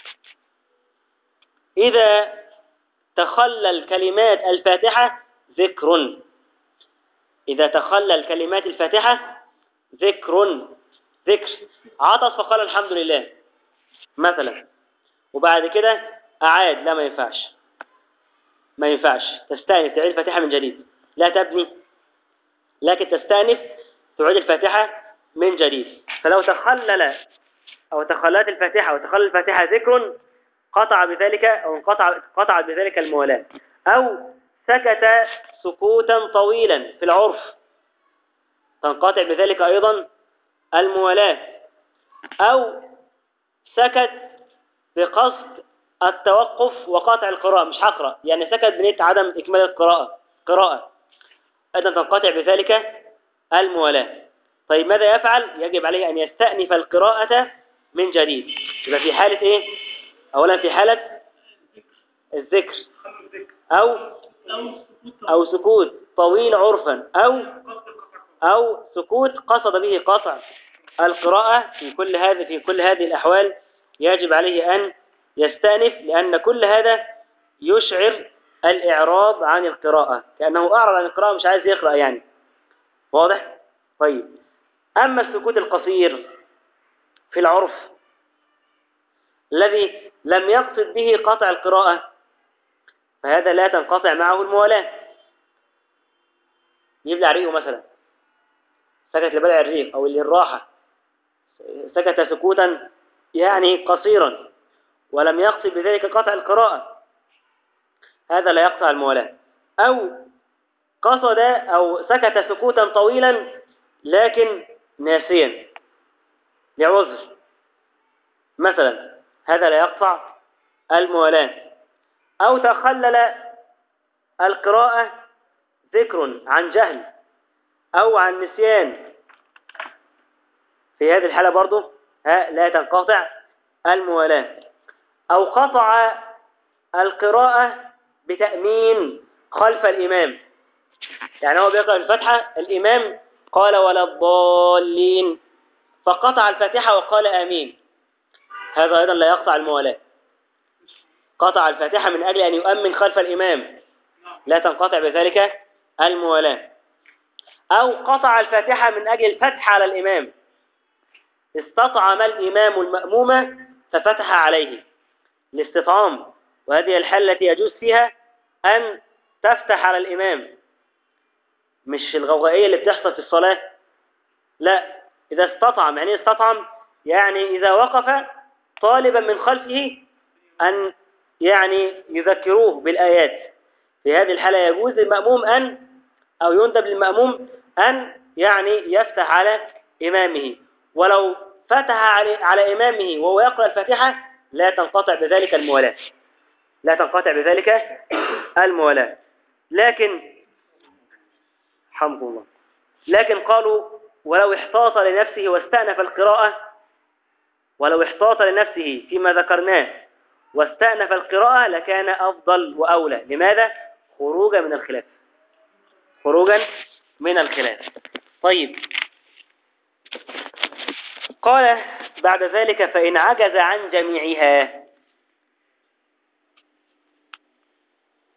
إذا تخلل كلمات الفاتحة ذكر، إذا تخلل كلمات الفاتحة ذكر عطس فقال الحمد لله مثلا، وبعد كده أعاد، لا ما ينفعش تستأنف تعيد الفاتحة من جديد، لا تبني، لكن تستأنف تعيد الفاتحة من جديد. فلو تخلل أو تخللت الفاتحة وتخلل الفاتحة ذكر قطع بذلك أو قطع بذلك الموالاة، أو سكت سكوتا طويلا في العرف تنقطع بذلك أيضا الموالاة، أو سكت بقصد التوقف وقطع القراءة، مش هقرأ يعني سكت بنية عدم إكمال قراءة أيضا تنقطع بذلك الموالاة. طيب ماذا يفعل؟ يجب عليه أن يستأنف القراءة من جديد. يبقى في حالة إيه؟ أولا في حالة الذكر أو سكوت طويل عرفا أو سكوت قصد به قطع القراءة. في كل هذه الأحوال يجب عليه أن يستأنف، لأن كل هذا يشعر الإعراض عن القراءة، كأنه أعرض عن القراءة مش عايز يقرأ يعني. واضح؟ طيب، أما السكوت القصير في العرف الذي لم يقصد به قطع القراءة فهذا لا تنقطع معه الموالاة. يبلع ريقه مثلا، سكت لبلع الريق أو للراحة، سكت سكوتا يعني قصيرا ولم يقصد بذلك قطع القراءة، هذا لا يقطع الموالاة. أو قصد أو سكت سكوتا طويلا لكن ناسيا لعذر مثلا، هذا لا يقطع الموالاة. أو تخلل القراءة ذكر عن جهل أو عن نسيان، في هذه الحالة برضو لا تنقطع الموالاة. أو قطع القراءة بتأمين خلف الإمام، يعني هو بيقرأ الفاتحة الإمام قال ولا الضالين فقطع الفاتحة وقال آمين، هذا أيضا لا يقطع الموالاة. قطع الفاتحة من أجل أن يؤمن خلف الإمام، لا تنقطع بذلك الموالاة. أو قطع الفاتحة من أجل الفتح على الإمام، استطعم الإمام المأموم ففتح عليه الاستطعام، وهذه الحالة التي يجوز فيها أن تفتح على الإمام، مش الغوغائية اللي بتحصل في الصلاة، لا، إذا استطعم. يعني استطعم يعني إذا وقف طالبا من خلفه أن يعني يذكروه بالآيات، في هذه الحالة يجوز للمأموم أو يندب للمأموم أن يعني يفتح على إمامه، ولو فتح على إمامه وهو يقرأ الفاتحة لا تنقطع بذلك الموالاة، لا تنقطع بذلك الموالاة. لكن حمد الله، لكن قالوا ولو احتاط لنفسه واستأنف القراءة، ولو احتاط لنفسه فيما ذكرناه واستأنف القراءة لكان أفضل وأولى. لماذا؟ خروجا من الخلاف، خروجا من الخلاف. طيب، قال بعد ذلك فإن عجز عن جميعها،